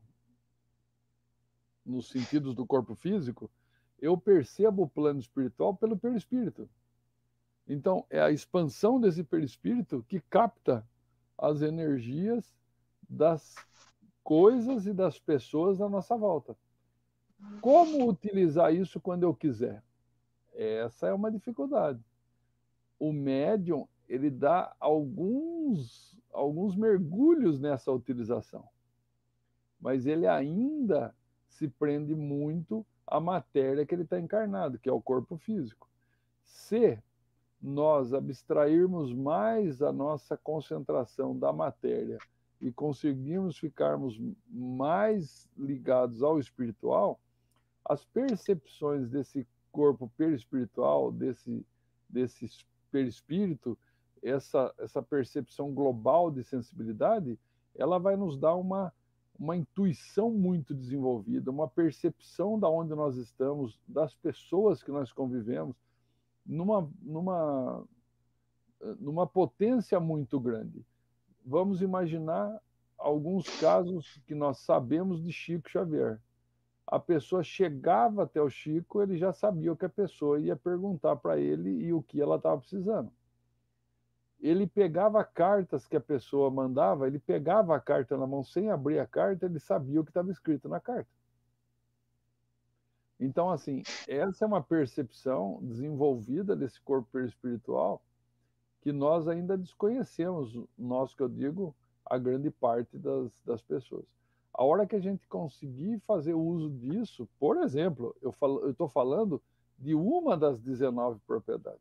C: nos sentidos do corpo físico, eu percebo o plano espiritual pelo perispírito. Então, é a expansão desse perispírito que capta as energias das coisas e das pessoas à nossa volta. Como utilizar isso quando eu quiser? Essa é uma dificuldade. O médium, ele dá alguns, alguns mergulhos nessa utilização, mas ele ainda se prende muito à matéria que ele está encarnado, que é o corpo físico. Se nós abstrairmos mais a nossa concentração da matéria e conseguirmos ficarmos mais ligados ao espiritual, as percepções desse corpo perispiritual, desse, desse perispírito, essa, essa percepção global de sensibilidade, ela vai nos dar uma, uma intuição muito desenvolvida, uma percepção de onde nós estamos, das pessoas que nós convivemos, numa, numa, numa potência muito grande. Vamos imaginar alguns casos que nós sabemos de Chico Xavier. A pessoa chegava até o Chico, ele já sabia o que a pessoa ia perguntar para ele e o que ela estava precisando. Ele pegava cartas que a pessoa mandava, ele pegava a carta na mão sem abrir a carta, ele sabia o que estava escrito na carta. Então, assim, essa é uma percepção desenvolvida desse corpo perispiritual que nós ainda desconhecemos, nós que eu digo, a grande parte das, das pessoas. A hora que a gente conseguir fazer uso disso, por exemplo, eu estou falando de uma das dezenove propriedades,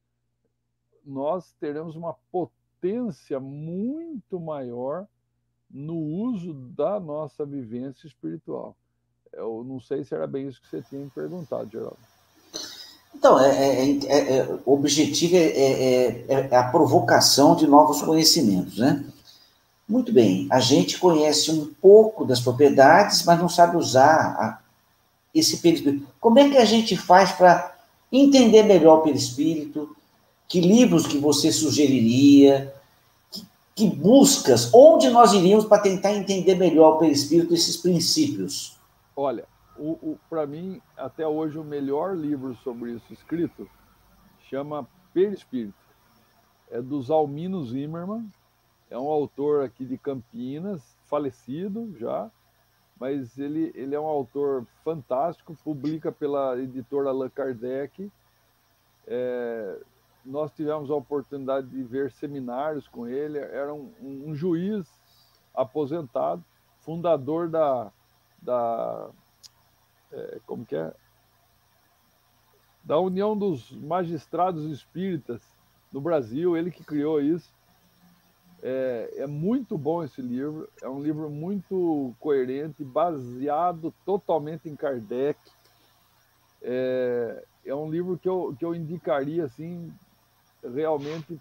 C: nós teremos uma potência muito maior no uso da nossa vivência espiritual. Eu não sei se era bem isso que você tinha me perguntado, Geraldo.
A: Então, é, é, é, é, o objetivo é, é, é a provocação de novos conhecimentos, né? Muito bem, a gente conhece um pouco das propriedades, mas não sabe usar a, esse perispírito. Como é que a gente faz para entender melhor o perispírito? Que livros que você sugeriria? Que, que buscas? Onde nós iríamos para tentar entender melhor o perispírito, esses princípios?
C: Olha, o, o, para mim, até hoje, o melhor livro sobre isso escrito chama Perispírito. É do Zalmino Zimmermann. É um autor aqui de Campinas, falecido já, mas ele, ele é um autor fantástico, publica pela editora Allan Kardec. É, nós tivemos a oportunidade de ver seminários com ele. Era um, um juiz aposentado, fundador da, da é, como que é? da União dos Magistrados Espíritas no Brasil, ele que criou isso. É, é muito bom esse livro, é um livro muito coerente, baseado totalmente em Kardec. É, é um livro que eu, que eu indicaria assim, realmente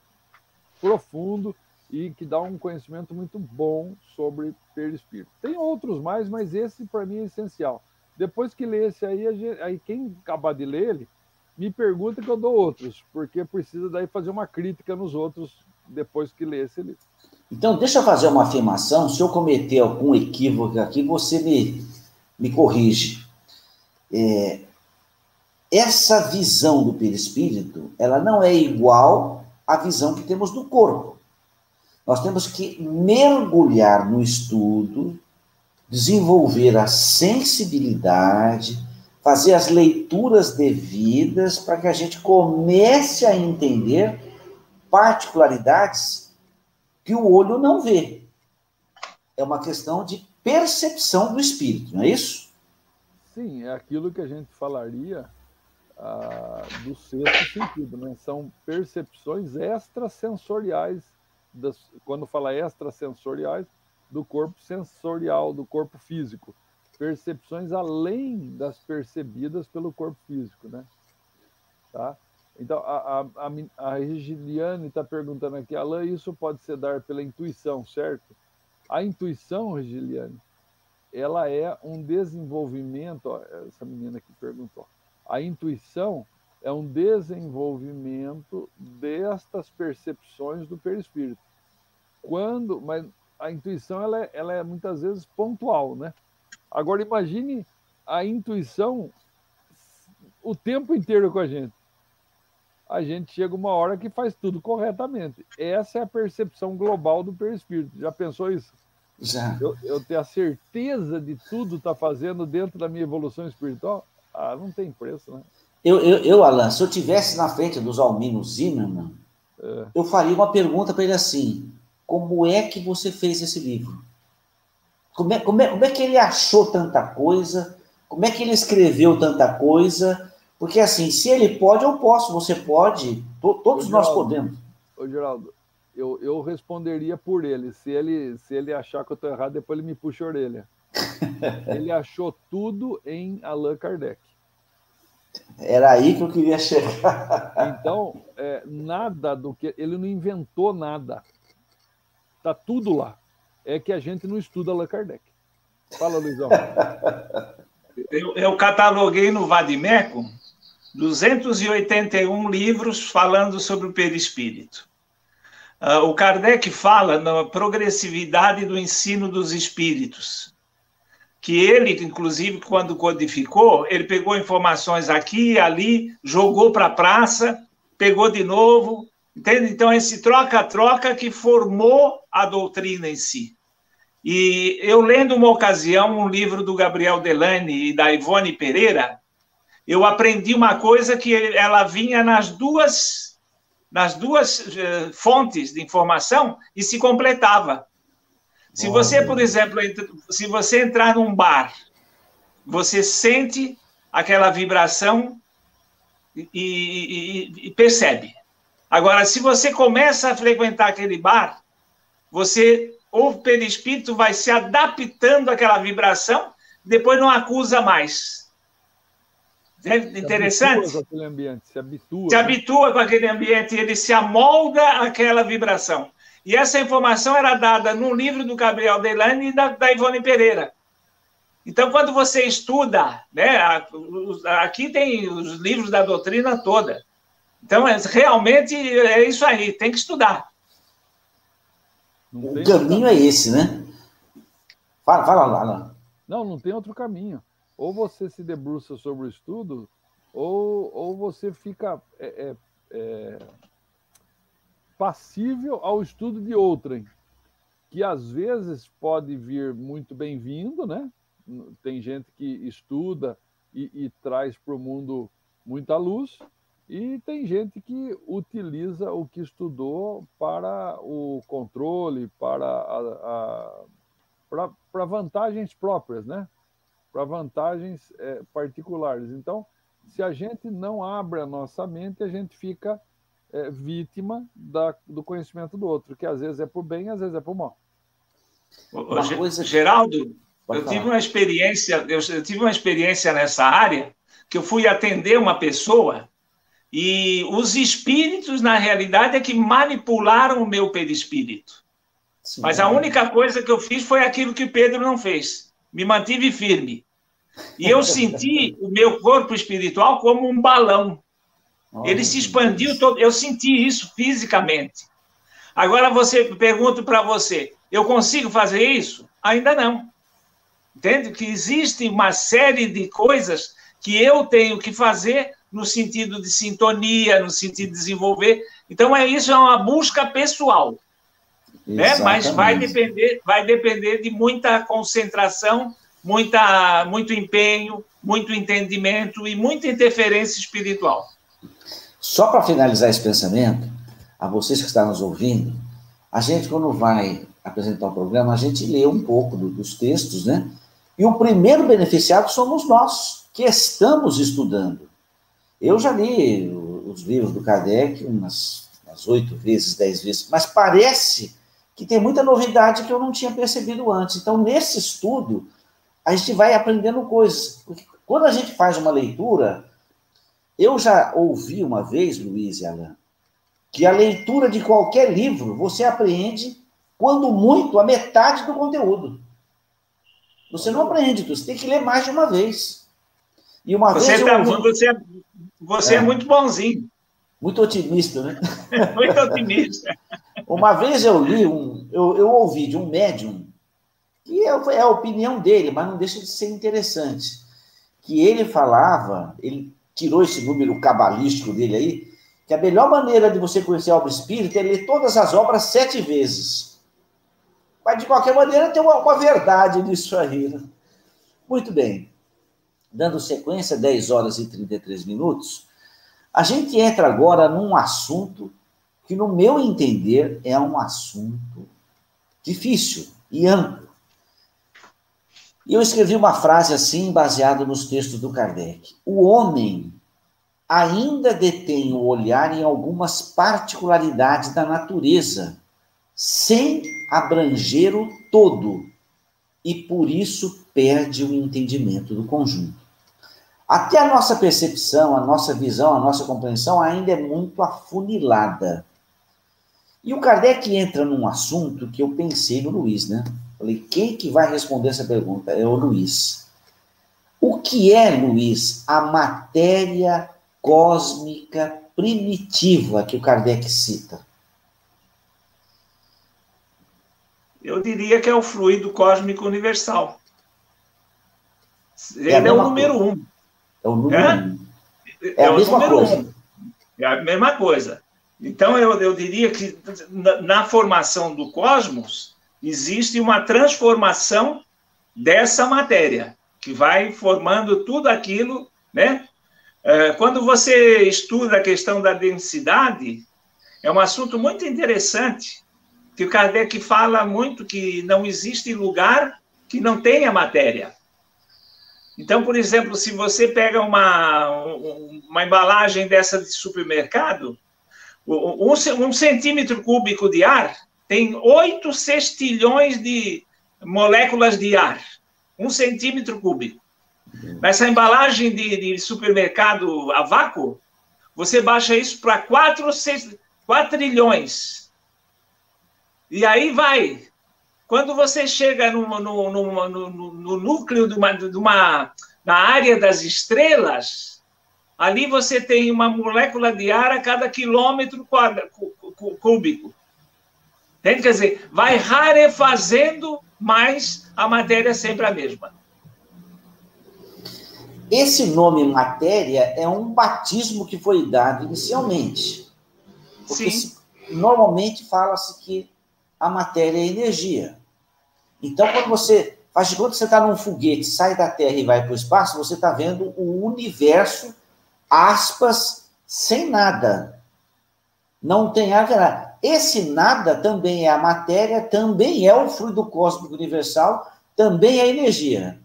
C: profundo e que dá um conhecimento muito bom sobre perispírito. Tem outros mais, mas esse para mim é essencial. Depois que ler esse aí, aí quem acabar de ler ele, me pergunta que eu dou outros, porque precisa daí fazer uma crítica nos outros depois que ler esse livro.
A: Então, deixa eu fazer uma afirmação. Se eu cometer algum equívoco aqui, você me, me corrige. É, essa visão do perispírito, ela não é igual à visão que temos do corpo. Nós temos que mergulhar no estudo, desenvolver a sensibilidade, fazer as leituras devidas para que a gente comece a entender particularidades que o olho não vê. É uma questão de percepção do espírito, não é isso?
C: Sim, é aquilo que a gente falaria ah, do sexto sentido, né? São percepções extrasensoriais, das, quando fala extrasensoriais, do corpo sensorial, do corpo físico. Percepções além das percebidas pelo corpo físico, né? Tá? Então, a, a, a Regiliane está perguntando aqui, Alain, isso pode ser dar pela intuição, certo? A intuição, Regiliane, ela é um desenvolvimento, ó, essa menina aqui perguntou, a intuição é um desenvolvimento destas percepções do perispírito. Quando, mas a intuição ela é, ela é muitas vezes pontual, né? Agora imagine a intuição o tempo inteiro com a gente. A gente chega uma hora que faz tudo corretamente. Essa é a percepção global do perispírito. Já pensou isso?
A: Já.
C: Eu, eu ter a certeza de tudo estar tá fazendo dentro da minha evolução espiritual? Ah, não tem preço, né?
A: Eu, eu, eu Alain, se eu estivesse na frente dos Zalmino Zimmermann, é. eu faria uma pergunta para ele assim, como é que você fez esse livro? Como é, como, é, como é que ele achou tanta coisa? Como é que ele escreveu tanta coisa? Porque, assim, se ele pode, eu posso, você pode, to, todos ô, nós Geraldo, podemos.
C: Ô, Geraldo, eu, eu responderia por ele. Se ele, se ele achar que eu estou errado, depois ele me puxa a orelha. Ele achou tudo em Allan Kardec.
A: Era aí que eu queria chegar.
C: Então, é, nada do que... Ele não inventou nada. Está tudo lá. É que a gente não estuda Allan Kardec. Fala, Luizão.
B: Eu, eu cataloguei no Vadimeco duzentos e oitenta e um livros falando sobre o perispírito. Uh, o Kardec fala na progressividade do ensino dos espíritos, que ele, inclusive, quando codificou, ele pegou informações aqui e ali, jogou para a praça, pegou de novo, entende? Então, esse troca-troca que formou a doutrina em si. E eu, lendo uma ocasião um livro do Gabriel Delany e da Ivone Pereira, eu aprendi uma coisa que ela vinha nas duas, nas duas uh, fontes de informação e se completava. Se você, por exemplo, se você entrar num bar, você sente aquela vibração e, e, e percebe. Agora, se você começa a frequentar aquele bar, você o perispírito vai se adaptando àquela vibração, depois não acusa mais. É interessante?
C: Se habitua com aquele ambiente, se habitua.
B: Se habitua com aquele ambiente, ele se amolda àquela vibração. E essa informação era dada no livro do Gabriel Delane e da, da Ivone Pereira. Então, quando você estuda, né, aqui tem os livros da doutrina toda. Então, realmente é isso aí, tem que estudar.
A: O caminho é esse, né? Fala, fala lá, lá.
C: Não, não tem outro caminho. Ou você se debruça sobre o estudo, ou, ou você fica é, é, é, passível ao estudo de outrem, que às vezes pode vir muito bem-vindo, né? Tem gente que estuda e, e traz para o mundo muita luz, e tem gente que utiliza o que estudou para o controle, para, a, a, para, para vantagens próprias, né? Para vantagens é, particulares. Então, se a gente não abre a nossa mente, a gente fica é, vítima da, do conhecimento do outro, que às vezes é por bem, às vezes é por mal.
B: Uma coisa... Geraldo, Pode eu falar. tive uma experiência, eu, eu tive uma experiência nessa área, que eu fui atender uma pessoa e os espíritos, na realidade, é que manipularam o meu perispírito. Sim, Mas a única coisa que eu fiz foi aquilo que Pedro não fez. Me mantive firme. E eu senti o meu corpo espiritual como um balão. Ele se expandiu todo. Eu senti isso fisicamente. Agora você pergunto para você, eu consigo fazer isso? Ainda não. Entende? Que existe uma série de coisas que eu tenho que fazer no sentido de sintonia, no sentido de desenvolver. Então, é isso, é uma busca pessoal. Né? Mas vai depender, vai depender de muita concentração, muita, muito empenho, muito entendimento e muita interferência espiritual.
A: Só para finalizar esse pensamento, a vocês que estão nos ouvindo, a gente, quando vai apresentar o programa, a gente lê um pouco do, dos textos, né? E o primeiro beneficiado somos nós, que estamos estudando. Eu já li os livros do Kardec umas, umas oito vezes, dez vezes, mas parece que tem muita novidade que eu não tinha percebido antes. Então, nesse estudo, a gente vai aprendendo coisas. Porque quando a gente faz uma leitura, eu já ouvi uma vez, Luiz e Alain, que a leitura de qualquer livro, você aprende, quando muito, a metade do conteúdo. Você não aprende tudo, você tem que ler mais de uma vez. E uma
B: você
A: vez eu
B: tá,
A: ouvi...
B: Você, você é. é muito bonzinho.
A: Muito otimista, né?
B: Muito otimista.
A: Uma vez eu li, um, eu, eu ouvi de um médium, que é, é a opinião dele, mas não deixa de ser interessante, que ele falava, ele tirou esse número cabalístico dele aí, que a melhor maneira de você conhecer a obra espírita é ler todas as obras sete vezes. Mas, de qualquer maneira, tem uma, uma verdade nisso aí. Né? Muito bem. Dando sequência, dez horas e trinta e três minutos, a gente entra agora num assunto que, no meu entender, é um assunto difícil e amplo. E eu escrevi uma frase assim, baseada nos textos do Kardec. O homem ainda detém o olhar em algumas particularidades da natureza, sem abranger o todo, e por isso perde o entendimento do conjunto. Até a nossa percepção, a nossa visão, a nossa compreensão ainda é muito afunilada. E o Kardec entra num assunto que eu pensei no Luiz, né? Falei, quem que vai responder essa pergunta? É o Luiz. O que é, Luiz, a matéria cósmica primitiva que o Kardec cita?
B: Eu diria que é o fluido cósmico universal. Ele é, é o número coisa. um.
A: É o número é? um.
B: É, é a mesma coisa. Um. É a mesma coisa. Então, eu, eu diria que na, na formação do cosmos, existe uma transformação dessa matéria, que vai formando tudo aquilo, né? É, quando você estuda a questão da densidade, é um assunto muito interessante, que o Kardec fala muito que não existe lugar que não tenha matéria. Então, por exemplo, se você pega uma, uma embalagem dessa de supermercado, um, um centímetro cúbico de ar tem oito sextilhões de moléculas de ar, um centímetro cúbico. Nessa embalagem de, de supermercado a vácuo, você baixa isso para quatro trilhões. E aí vai. Quando você chega no, no, no, no, no núcleo de uma, de uma, na área das estrelas, ali você tem uma molécula de ar a cada quilômetro quadra, cúbico. Entende? Quer dizer, vai rarefazendo, mas a matéria é sempre a mesma.
A: Esse nome matéria é um batismo que foi dado inicialmente. Porque se, normalmente fala-se que a matéria é energia. Então, quando você faz de conta que você está num foguete, sai da Terra e vai para o espaço, você está vendo o universo, aspas, sem nada. Não tem nada. Esse nada também é a matéria, também é o fluido cósmico universal, também é energia.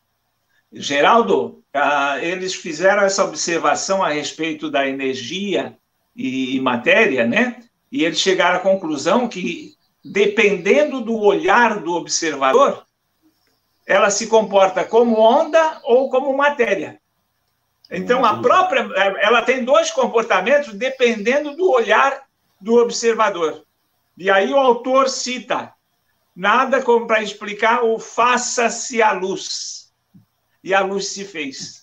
B: Geraldo, eles fizeram essa observação a respeito da energia e matéria, né? E eles chegaram à conclusão que, dependendo do olhar do observador, ela se comporta como onda ou como matéria. Então, a própria, ela tem dois comportamentos dependendo do olhar do observador. E aí o autor cita, nada como para explicar o faça-se a luz. E a luz se fez.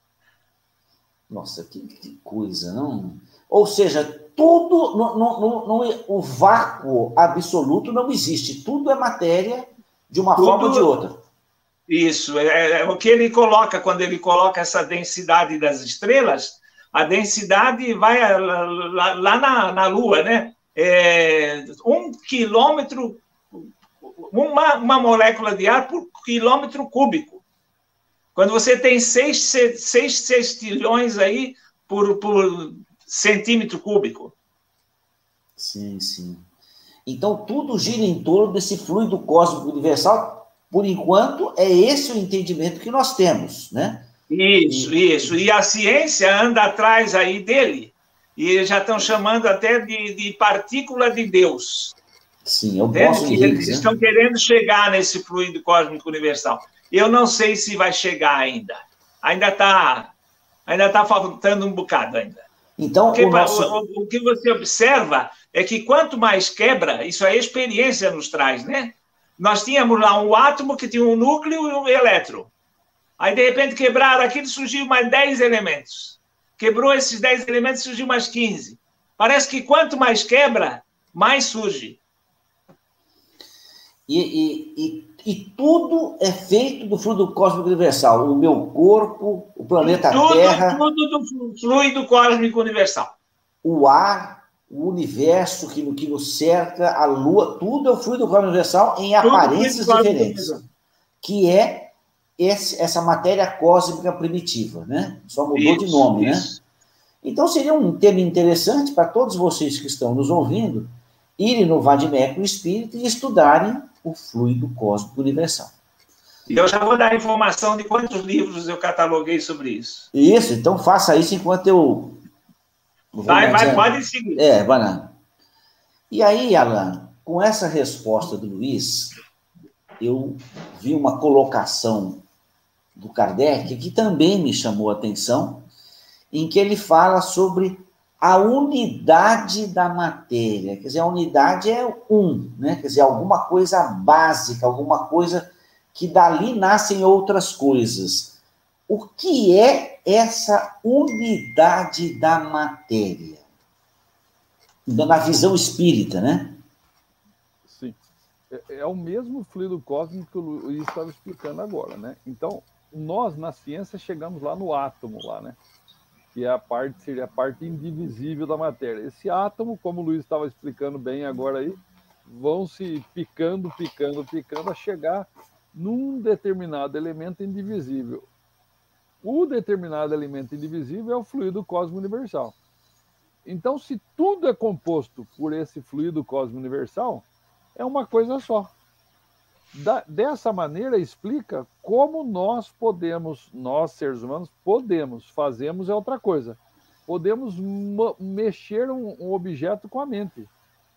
A: Nossa, que, que coisa, não? Ou seja, tudo, no, no, no, no, o vácuo absoluto não existe. Tudo é matéria de uma tudo, forma ou de outra.
B: Isso, é, é o que ele coloca, quando ele coloca essa densidade das estrelas, a densidade vai lá, lá na, na Lua, né? É, um quilômetro, uma, uma molécula de ar por quilômetro cúbico. Quando você tem seis, seis sextilhões aí por, por centímetro cúbico.
A: Sim, sim. Então, tudo gira em torno desse fluido cósmico universal. Por enquanto, é esse o entendimento que nós temos, né?
B: Isso, e... isso. E a ciência anda atrás aí dele. E eles já estão chamando até de, de partícula de Deus.
A: Sim, eu posso
B: que eles né? estão querendo chegar nesse fluido cósmico universal. Eu não sei se vai chegar ainda. Ainda está ainda tá faltando um bocado ainda.
A: Então,
B: Porque,
A: o, nosso...
B: o, o que você observa é que quanto mais quebra, isso a experiência nos traz, né? Nós tínhamos lá um átomo que tinha um núcleo e um elétron. Aí, de repente, quebraram aquilo, surgiu mais dez elementos. Quebrou esses dez elementos, surgiu mais quinze. Parece que quanto mais quebra, mais surge.
A: E, e, e, e tudo é feito do fluido cósmico universal. O meu corpo, o planeta
B: tudo,
A: Terra...
B: Tudo do fluido cósmico universal.
A: O ar, o universo que, que nos cerca, a Lua, tudo é o fluido cósmico universal em tudo aparências diferentes. Que é esse, essa matéria cósmica primitiva, né? Só mudou isso, de nome, isso. né? Então, seria um tema interessante para todos vocês que estão nos ouvindo irem no Vadimeco Espírita e estudarem o fluido cósmico universal.
B: E eu já vou dar a informação de quantos livros eu cataloguei sobre isso.
A: Isso, então faça isso enquanto eu...
B: Vai, vai, pode seguir.
A: É, vai lá. E aí, Alan, com essa resposta do Luiz, eu vi uma colocação do Kardec que também me chamou a atenção, em que ele fala sobre a unidade da matéria. Quer dizer, a unidade é um, né? Quer dizer, alguma coisa básica, alguma coisa que dali nascem outras coisas. O que é essa unidade da matéria? Na visão espírita, né?
C: Sim. É, é o mesmo fluido cósmico que o Luiz estava explicando agora, né? Então, nós, na ciência, chegamos lá no átomo, lá, né? Que é a parte, seria a parte indivisível da matéria. Esse átomo, como o Luiz estava explicando bem agora aí, vão se picando, picando, picando, a chegar num determinado elemento indivisível. O determinado elemento indivisível é o fluido cósmico universal. Então, se tudo é composto por esse fluido cósmico universal, é uma coisa só. Da, dessa maneira, explica como nós podemos, nós seres humanos, podemos, fazemos é outra coisa. Podemos mexer um, um objeto com a mente.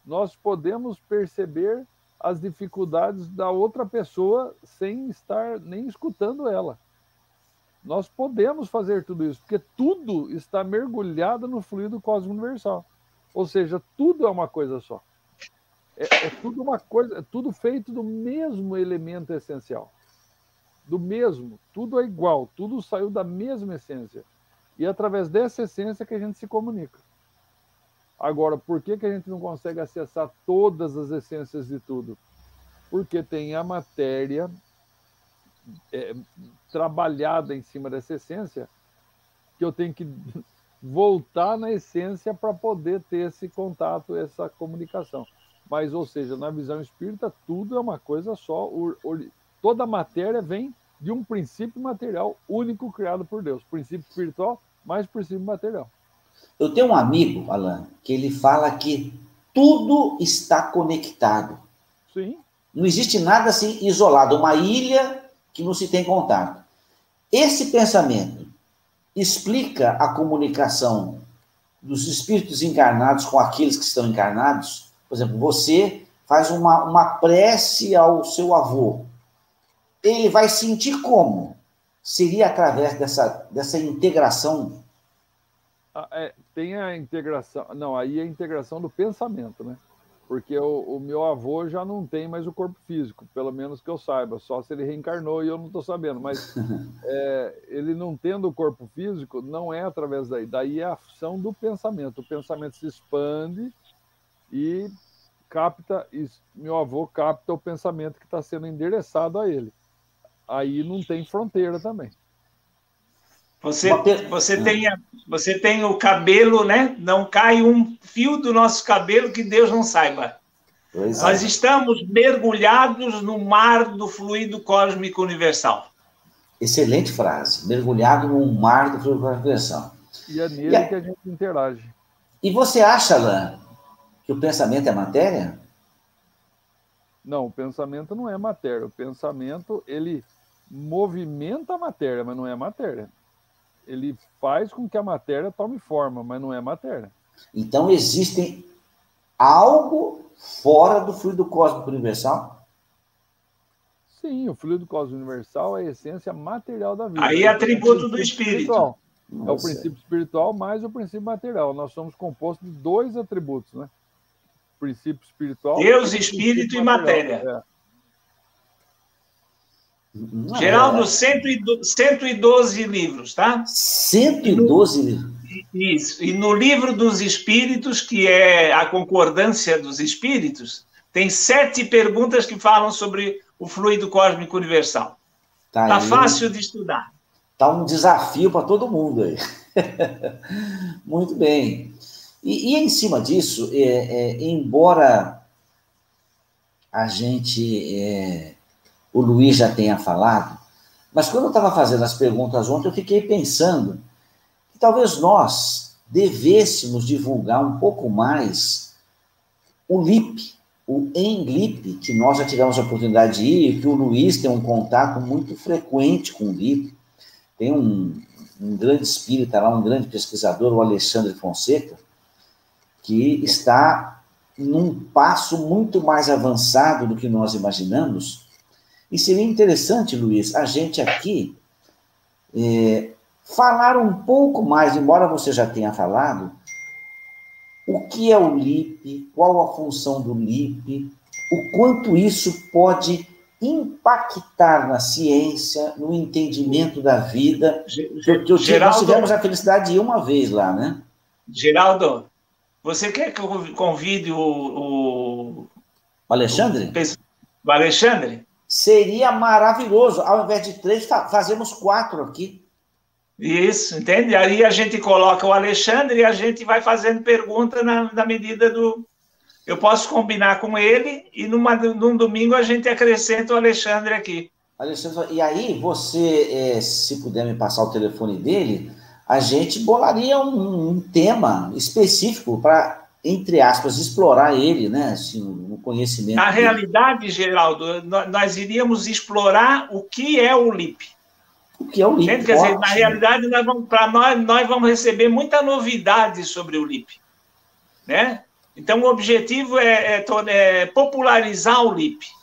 C: nós podemos perceber as dificuldades da outra pessoa sem estar nem escutando ela. Nós podemos fazer tudo isso, porque tudo está mergulhado no fluido cósmico universal. Ou seja, tudo é uma coisa só. É, é tudo uma coisa, é tudo feito do mesmo elemento essencial. Do mesmo, tudo é igual, tudo saiu da mesma essência. E é através dessa essência que a gente se comunica. Agora, por que, que a gente não consegue acessar todas as essências de tudo? Porque tem a matéria é, trabalhada em cima dessa essência, que eu tenho que voltar na essência para poder ter esse contato, essa comunicação. Mas, ou seja, na visão espírita, tudo é uma coisa só. O, o, toda a matéria vem de um princípio material único criado por Deus. Princípio espiritual mais princípio material.
A: Eu tenho um amigo, Alan, que ele fala que tudo está conectado.
C: Sim.
A: Não existe nada assim isolado, uma ilha que não se tem contato. Esse pensamento explica a comunicação dos espíritos encarnados com aqueles que estão encarnados. Por exemplo, você faz uma, uma prece ao seu avô. Ele vai sentir como? Seria através dessa, dessa integração?
C: Ah, é, tem a integração... Não, aí é a integração do pensamento, né? Porque o, o meu avô já não tem mais o corpo físico, pelo menos que eu saiba, só se ele reencarnou e eu não estou sabendo. Mas é, ele não tendo o corpo físico, não é através daí. Daí é a ação do pensamento. O pensamento se expande e capta, e meu avô capta o pensamento que está sendo endereçado a ele. Aí não tem fronteira também.
B: Você, você, tem, você tem o cabelo, né? Não cai um fio do nosso cabelo que Deus não saiba. Pois Nós é. estamos mergulhados no mar do fluido cósmico universal.
A: Excelente frase. Mergulhado no mar do fluido cósmico universal.
C: E é nele e a... que a gente interage.
A: E você acha, Alan, que o pensamento é matéria?
C: Não, o pensamento não é matéria. O pensamento, ele movimenta a matéria, mas não é matéria. Ele faz com que a matéria tome forma, mas não é matéria.
A: Então, existe algo fora do fluido cósmico universal?
C: Sim, o fluido cósmico universal é a essência material da vida.
B: Aí é atributo do espírito.
C: É o princípio espiritual mais o princípio material. Nós somos compostos de dois atributos, né? Princípio espiritual...
B: Deus, espírito e matéria. É. Não, Geraldo, é... cento e doze livros, tá?
A: cento e doze livros?
B: Isso. E no livro dos espíritos, que é a concordância dos espíritos, tem sete perguntas que falam sobre o fluido cósmico universal. Tá, tá fácil de estudar.
A: Tá um desafio para todo mundo aí. Muito bem. E, e em cima disso, é, é, embora a gente... É... o Luiz já tenha falado, mas quando eu estava fazendo as perguntas ontem, eu fiquei pensando que talvez nós devêssemos divulgar um pouco mais o L I P, o Em L I P, que nós já tivemos a oportunidade de ir, que o Luiz tem um contato muito frequente com o L I P. Tem um, um grande espírita lá, um grande pesquisador, o Alexandre Fonseca, que está num passo muito mais avançado do que nós imaginamos. E seria interessante, Luiz, a gente aqui é, falar um pouco mais, embora você já tenha falado, o que é o L I P, qual a função do L I P, o quanto isso pode impactar na ciência, no entendimento da vida. Porque eu, Geraldo, nós tivemos a felicidade de ir uma vez lá, né?
B: Geraldo, você quer que eu convide o... O,
A: o Alexandre?
B: O, o Alexandre?
A: Seria maravilhoso. Ao invés de três, fazemos quatro aqui.
B: Isso, entende? Aí a gente coloca o Alexandre e a gente vai fazendo pergunta na, na medida do... Eu posso combinar com ele e numa, num domingo a gente acrescenta o Alexandre aqui.
A: Alexandre, e aí você, é, se puder me passar o telefone dele, a gente bolaria um, um tema específico para, entre aspas, explorar ele, né? Assim, no conhecimento.
B: Na
A: dele.
B: realidade, Geraldo, nós iríamos explorar o que é o L I P.
A: O que é o L I P?
B: Quer dizer, na realidade, nós vamos, para nós, nós vamos receber muita novidade sobre o L I P. Né? Então, o objetivo é, é, é popularizar o L I P.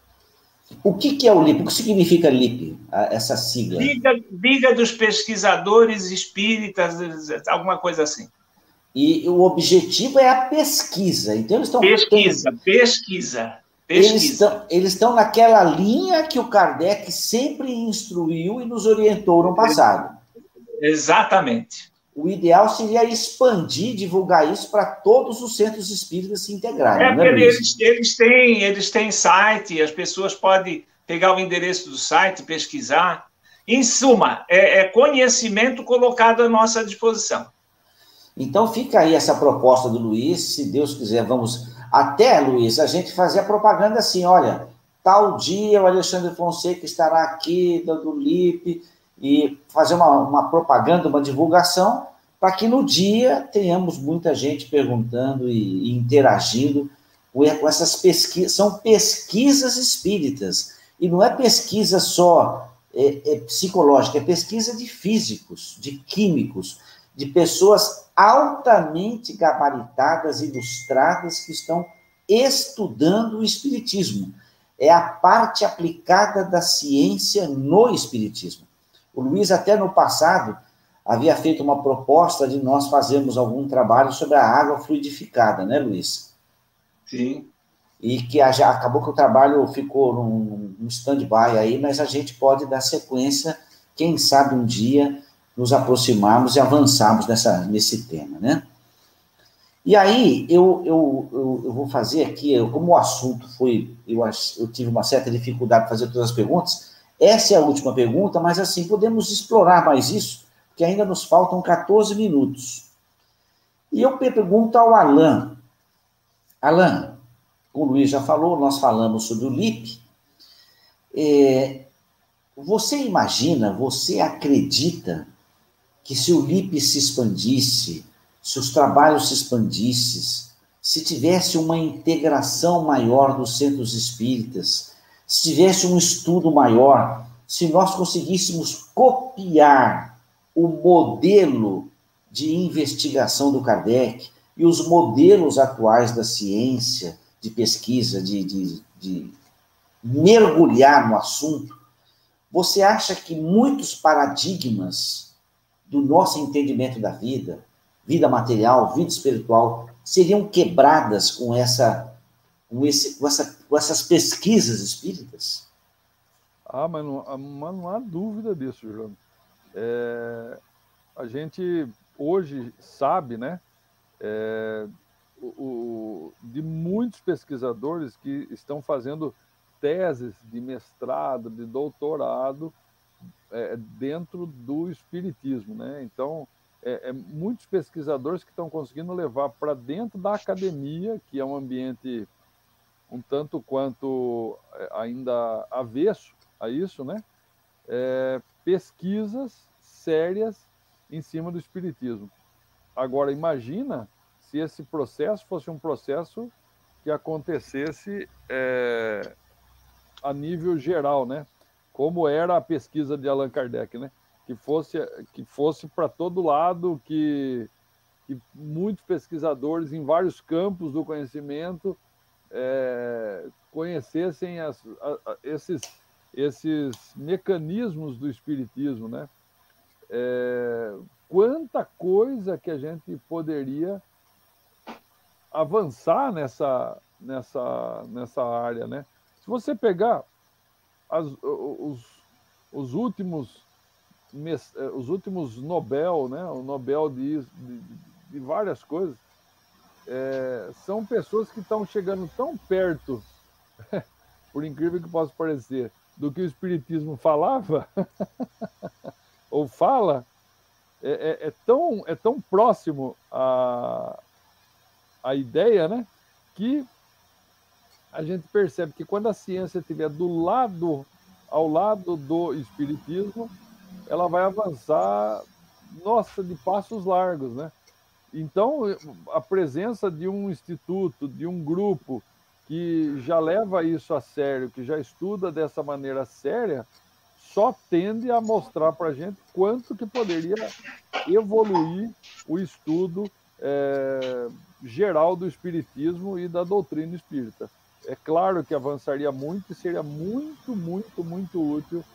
A: O que, que é o L I P? O que significa L I P, essa sigla?
B: Liga, Liga dos Pesquisadores Espíritas, alguma coisa assim.
A: E o objetivo é a pesquisa. Então, eles estão...
B: Pesquisa, tem... pesquisa, pesquisa.
A: Eles estão, eles estão naquela linha que o Kardec sempre instruiu e nos orientou no passado.
B: Exatamente.
A: O ideal seria expandir, divulgar isso para todos os centros espíritas se integrarem.
B: É,
A: não é,
B: eles, eles, têm, eles têm site, as pessoas podem pegar o endereço do site, pesquisar. Em suma, é, é conhecimento colocado à nossa disposição.
A: Então fica aí essa proposta do Luiz, se Deus quiser, vamos... Até, Luiz, a gente fazer a propaganda assim, olha, tal dia o Alexandre Fonseca estará aqui, do L I P, e fazer uma, uma propaganda, uma divulgação, para que no dia tenhamos muita gente perguntando e, e interagindo com essas pesquisas. São pesquisas espíritas, e não é pesquisa só é, é psicológica, é pesquisa de físicos, de químicos, de pessoas altamente gabaritadas, ilustradas, que estão estudando o espiritismo. É a parte aplicada da ciência no espiritismo. O Luiz, até no passado, havia feito uma proposta de nós fazermos algum trabalho sobre a água fluidificada, né, Luiz?
B: Sim.
A: E que já acabou que o trabalho ficou num, num stand-by aí, mas a gente pode dar sequência, quem sabe um dia nos aproximarmos e avançarmos nessa, nesse tema, né? E aí, eu, eu, eu, eu vou fazer aqui, eu, como o assunto foi, eu, eu tive uma certa dificuldade de fazer todas as perguntas, essa é a última pergunta, mas assim, podemos explorar mais isso, porque ainda nos faltam quatorze minutos. E eu pergunto ao Alain. Alain, o Luiz já falou, nós falamos sobre o L I P. É, você imagina, você acredita que se o L I P se expandisse, se os trabalhos se expandissem, se tivesse uma integração maior dos centros espíritas, se tivesse um estudo maior, se nós conseguíssemos copiar o modelo de investigação do Kardec e os modelos atuais da ciência, de pesquisa, de, de, de mergulhar no assunto, você acha que muitos paradigmas do nosso entendimento da vida, vida material, vida espiritual, seriam quebradas com, essa, com, esse, com, essa, com essas pesquisas espíritas?
C: Ah, mas não, mas não há dúvida disso, João. É, a gente hoje sabe, né, é, o, o, de muitos pesquisadores que estão fazendo teses de mestrado, de doutorado, é, dentro do espiritismo, né? Então, é, é muitos pesquisadores que estão conseguindo levar para dentro da academia, que é um ambiente um tanto quanto ainda avesso a isso, né? É, pesquisas sérias em cima do espiritismo. Agora, imagina se esse processo fosse um processo que acontecesse é, a nível geral, né? Como era a pesquisa de Allan Kardec, né? Que fosse, que fosse para todo lado, que, que muitos pesquisadores em vários campos do conhecimento é, conhecessem as, a, a, esses, esses mecanismos do espiritismo, né? É, quanta coisa que a gente poderia avançar nessa, nessa, nessa área, né? Se você pegar as, os, os últimos os últimos Nobel, né? O Nobel de, de, de várias coisas, é, são pessoas que estão chegando tão perto, por incrível que possa parecer, do que o espiritismo falava ou fala, é, é, é, tão, é tão próximo à, à ideia, né, que a gente percebe que quando a ciência estiver do lado, ao lado do espiritismo, ela vai avançar, nossa, de passos largos, né? Então, a presença de um instituto, de um grupo que já leva isso a sério, que já estuda dessa maneira séria, só tende a mostrar para a gente quanto que poderia evoluir o estudo é, geral do espiritismo e da doutrina espírita. É claro que avançaria muito e seria muito, muito, muito útil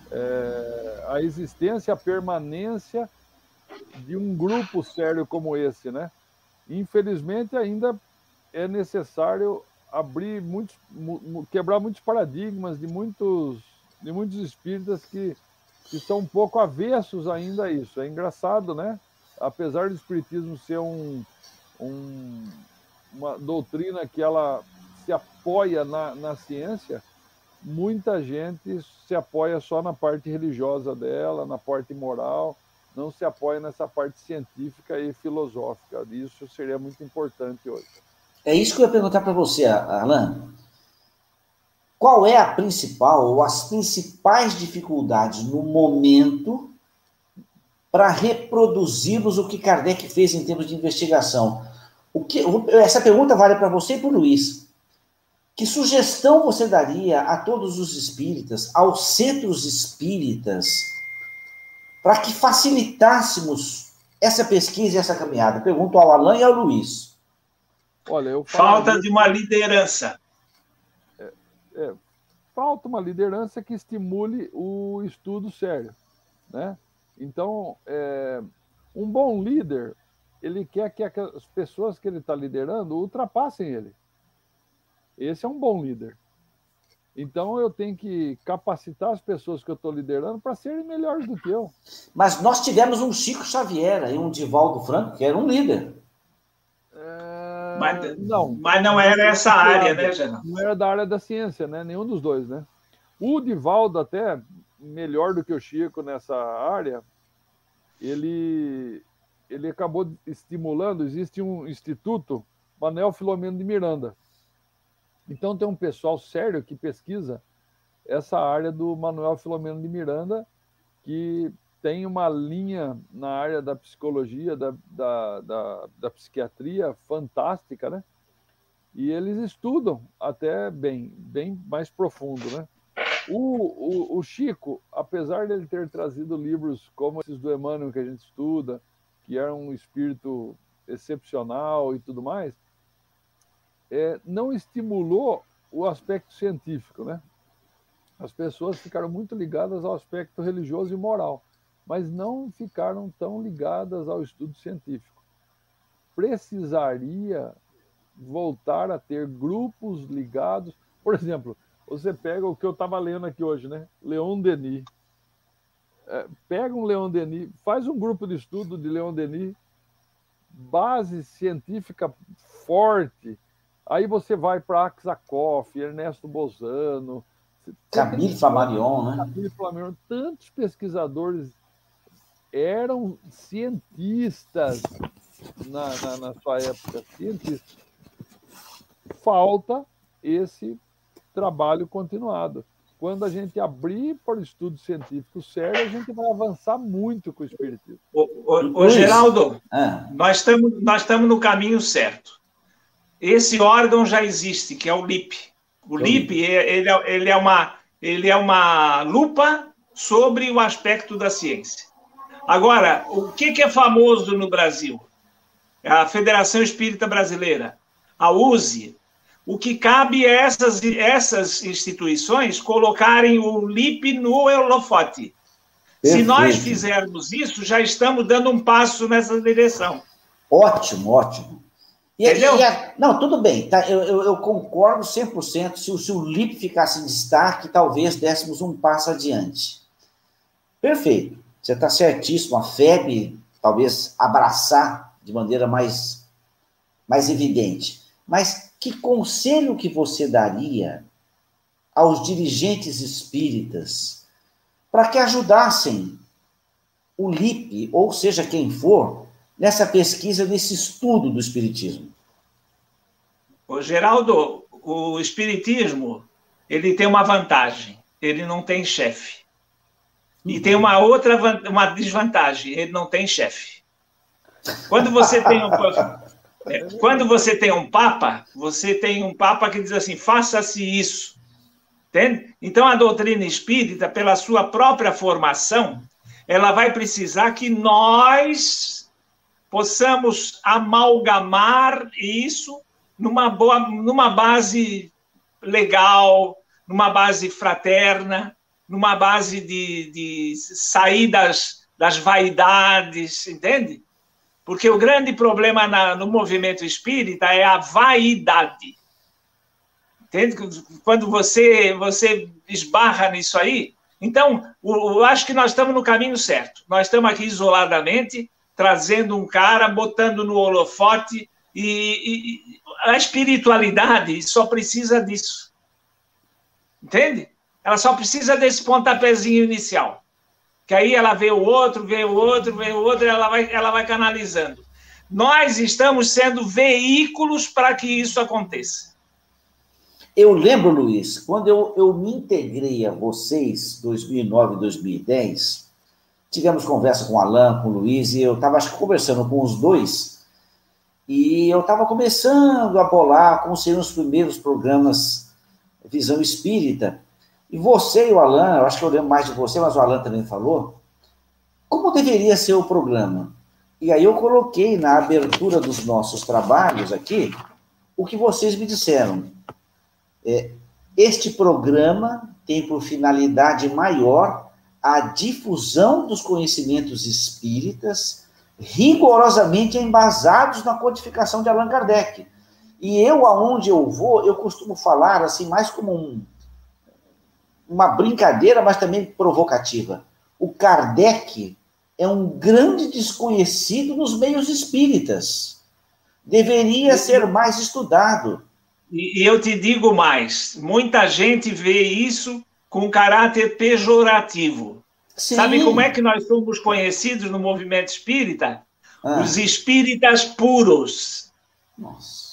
C: é, a existência, a permanência de um grupo sério como esse, né? Infelizmente, ainda é necessário abrir muitos, quebrar muitos paradigmas de muitos, de muitos espíritas que, que são um pouco avessos ainda a isso. É engraçado, né? Apesar do espiritismo ser um, um, uma doutrina que ela se apoia na, na ciência, muita gente se apoia só na parte religiosa dela, na parte moral, não se apoia nessa parte científica e filosófica. Isso seria muito importante hoje.
A: É isso que eu ia perguntar para você, Alan. Qual é a principal ou as principais dificuldades no momento para reproduzirmos o que Kardec fez em termos de investigação? O que, essa pergunta vale para você e para o Luiz. Que sugestão você daria a todos os espíritas, aos centros espíritas, para que facilitássemos essa pesquisa e essa caminhada? Pergunto ao Alan e ao Luiz.
C: Olha, eu
B: falta de uma liderança.
C: É, é, falta uma liderança que estimule o estudo sério, né? Então, é, um bom líder, ele quer que as pessoas que ele está liderando ultrapassem ele. Esse é um bom líder. Então, eu tenho que capacitar as pessoas que eu estou liderando para serem melhores do que eu.
A: Mas nós tivemos um Chico Xavier e um Divaldo Franco, que era um líder.
C: É...
B: Mas,
C: não,
B: mas não era essa área, né, Geraldo?
C: Não era da área da ciência, né? Nenhum dos dois, né? O Divaldo, até melhor do que o Chico nessa área, ele, ele acabou estimulando, existe um instituto, Manuel Filomeno de Miranda. Então tem um pessoal sério que pesquisa essa área do Manuel Filomeno de Miranda, que tem uma linha na área da psicologia, da, da, da, da psiquiatria fantástica, né? E eles estudam até bem, bem mais profundo, né? O, o, o Chico, apesar de ele ter trazido livros como esses do Emmanuel que a gente estuda, que era um espírito excepcional e tudo mais, é, não estimulou o aspecto científico, né? As pessoas ficaram muito ligadas ao aspecto religioso e moral, mas não ficaram tão ligadas ao estudo científico. Precisaria voltar a ter grupos ligados. Por exemplo, você pega o que eu estava lendo aqui hoje, né? Leon Denis. É, pega um Leon Denis, faz um grupo de estudo de Leon Denis, base científica forte. Aí você vai para Aksakoff, Ernesto Bozano,
A: Camille Flammarion, né?
C: Camille Flammarion, tantos pesquisadores eram cientistas na, na, na sua época, cientistas. Falta esse trabalho continuado. Quando a gente abrir para o estudo científico sério, a gente vai avançar muito com o espiritismo.
B: Ô, ô, ô Geraldo, ah. nós estamos nós estamos no caminho certo. Esse órgão já existe, que é o L I P. O L I P ele é, ele é, uma, ele é uma lupa sobre o aspecto da ciência. Agora, o que, que é famoso no Brasil? A Federação Espírita Brasileira, a U S E. O que cabe é essas, essas instituições colocarem o L I P no holofote. Perfeito. Se nós fizermos isso, já estamos dando um passo nessa direção.
A: Ótimo, ótimo. E, Entendeu? E a, não, tudo bem, tá? eu, eu, eu concordo cem por cento. Se, se o L I P ficasse em destaque, talvez dessemos um passo adiante. Perfeito, você está certíssimo. A F E B talvez abraçar de maneira mais, mais evidente. Mas que conselho que você daria aos dirigentes espíritas para que ajudassem o L I P, ou seja quem for, nessa pesquisa, nesse estudo do espiritismo?
B: Ô, Geraldo, o espiritismo, ele tem uma vantagem, ele não tem chefe. E tem uma outra uma desvantagem, ele não tem chefe. Quando você tem um quando você tem um papa, você tem um papa que diz assim, faça-se isso. Entende? Então a doutrina espírita, pela sua própria formação, ela vai precisar que nós possamos amalgamar isso numa, boa, numa base legal, numa base fraterna, numa base de, de sair das, das vaidades, entende? Porque o grande problema na, no movimento espírita é a vaidade. Entende? Quando você, você esbarra nisso aí, então, eu acho que nós estamos no caminho certo. Nós estamos aqui isoladamente, trazendo um cara, botando no holofote, e, e a espiritualidade só precisa disso. Entende? Ela só precisa desse pontapézinho inicial. Que aí ela vê o outro, vê o outro, vê o outro, e ela vai, ela vai canalizando. Nós estamos sendo veículos para que isso aconteça.
A: Eu lembro, Luiz, quando eu, eu me integrei a vocês, dois mil e nove, dois mil e dez, tivemos conversa com o Alan, com o Luiz, e eu estava, acho que, conversando com os dois, e eu estava começando a bolar como seriam os primeiros programas Visão Espírita. E você e o Alan, eu acho que eu lembro mais de você, mas o Alan também falou, como deveria ser o programa? E aí eu coloquei na abertura dos nossos trabalhos aqui o que vocês me disseram. É, este programa tem por finalidade maior a difusão dos conhecimentos espíritas rigorosamente embasados na codificação de Allan Kardec. E eu, aonde eu vou, eu costumo falar assim, mais como um, uma brincadeira, mas também provocativa. O Kardec é um grande desconhecido nos meios espíritas. Deveria ser mais estudado.
B: E eu te digo mais, muita gente vê isso com caráter pejorativo. Sim. Sabe como é que nós somos conhecidos no movimento espírita? Ah. Os espíritas puros.
A: Nossa.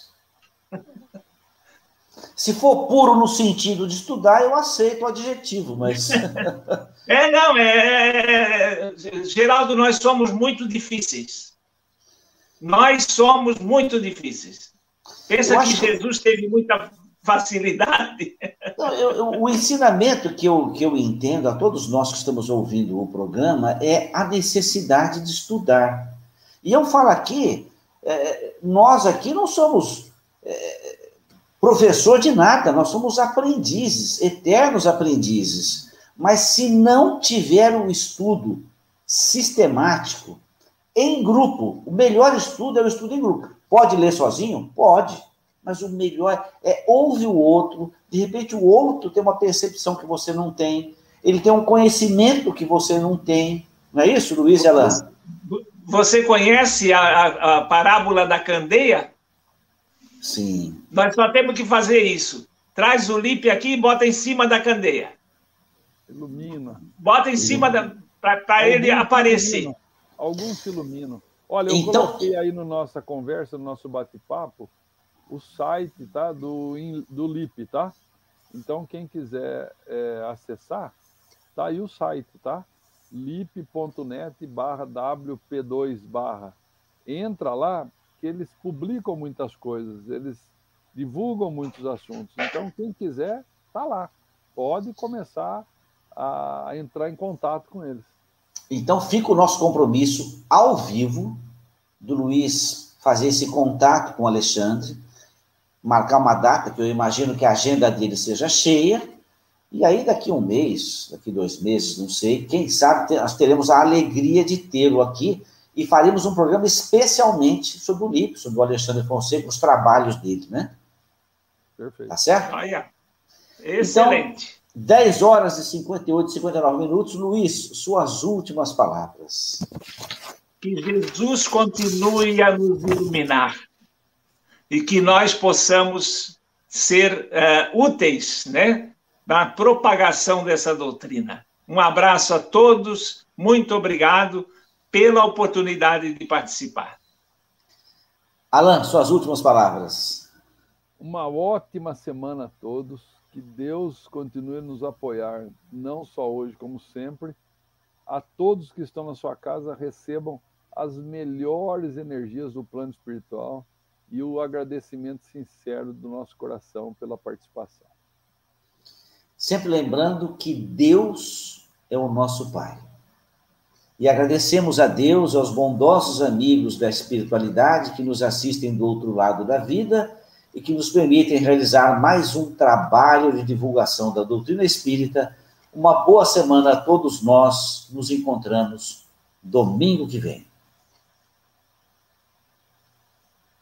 A: Se for puro no sentido de estudar, eu aceito o adjetivo, mas...
B: é, não, é, é... Geraldo, nós somos muito difíceis. Nós somos muito difíceis. Pensa que Jesus teve muita facilidade?
A: Não, eu, eu, o ensinamento que eu, que eu entendo a todos nós que estamos ouvindo o programa é a necessidade de estudar. E eu falo aqui, é, nós aqui não somos é, professor de nada, nós somos aprendizes, eternos aprendizes. Mas se não tiver um estudo sistemático, em grupo, o melhor estudo é o estudo em grupo. Pode ler sozinho? Pode. Mas o melhor é ouvir o outro. De repente, o outro tem uma percepção que você não tem. Ele tem um conhecimento que você não tem. Não é isso, Luiz e Alan?
B: Você conhece a, a, a parábola da candeia?
A: Sim.
B: Nós só temos que fazer isso. Traz o Lipe aqui e bota em cima da candeia.
C: Ilumina.
B: Bota em Ilumina. cima da... para ele aparecer.
C: Ilumina. Alguns se iluminam. Olha, eu
A: então...
C: coloquei aí na no nossa conversa, no nosso bate-papo, o site, tá, do, do Lipe, tá? Então, quem quiser é, acessar, tá aí o site, tá? lip.net barra W P dois barra. Entra lá, que eles publicam muitas coisas, eles divulgam muitos assuntos. Então, quem quiser, tá lá. Pode começar a entrar em contato com eles.
A: Então, fica o nosso compromisso ao vivo do Luiz fazer esse contato com o Alexandre, marcar uma data, que eu imagino que a agenda dele seja cheia, e aí daqui um mês, daqui dois meses, não sei, quem sabe nós teremos a alegria de tê-lo aqui e faremos um programa especialmente sobre o Lipe, sobre o Alexandre Fonseca, os trabalhos dele, né?
C: Perfeito.
A: Tá certo?
B: Ah, yeah. Excelente.
A: Então, dez horas e cinquenta e oito, cinquenta e nove minutos. Luiz, suas últimas palavras.
B: Que Jesus continue a nos iluminar e que nós possamos ser uh, úteis, né, na propagação dessa doutrina. Um abraço a todos, muito obrigado pela oportunidade de participar.
A: Alan, suas últimas palavras.
C: Uma ótima semana a todos. Que Deus continue a nos apoiar, não só hoje, como sempre. A todos que estão na sua casa, recebam as melhores energias do plano espiritual e o agradecimento sincero do nosso coração pela participação.
A: Sempre lembrando que Deus é o nosso Pai. E agradecemos a Deus, aos bondosos amigos da espiritualidade que nos assistem do outro lado da vida e que nos permitem realizar mais um trabalho de divulgação da doutrina espírita. Uma boa semana a todos nós. Nos encontramos domingo que vem.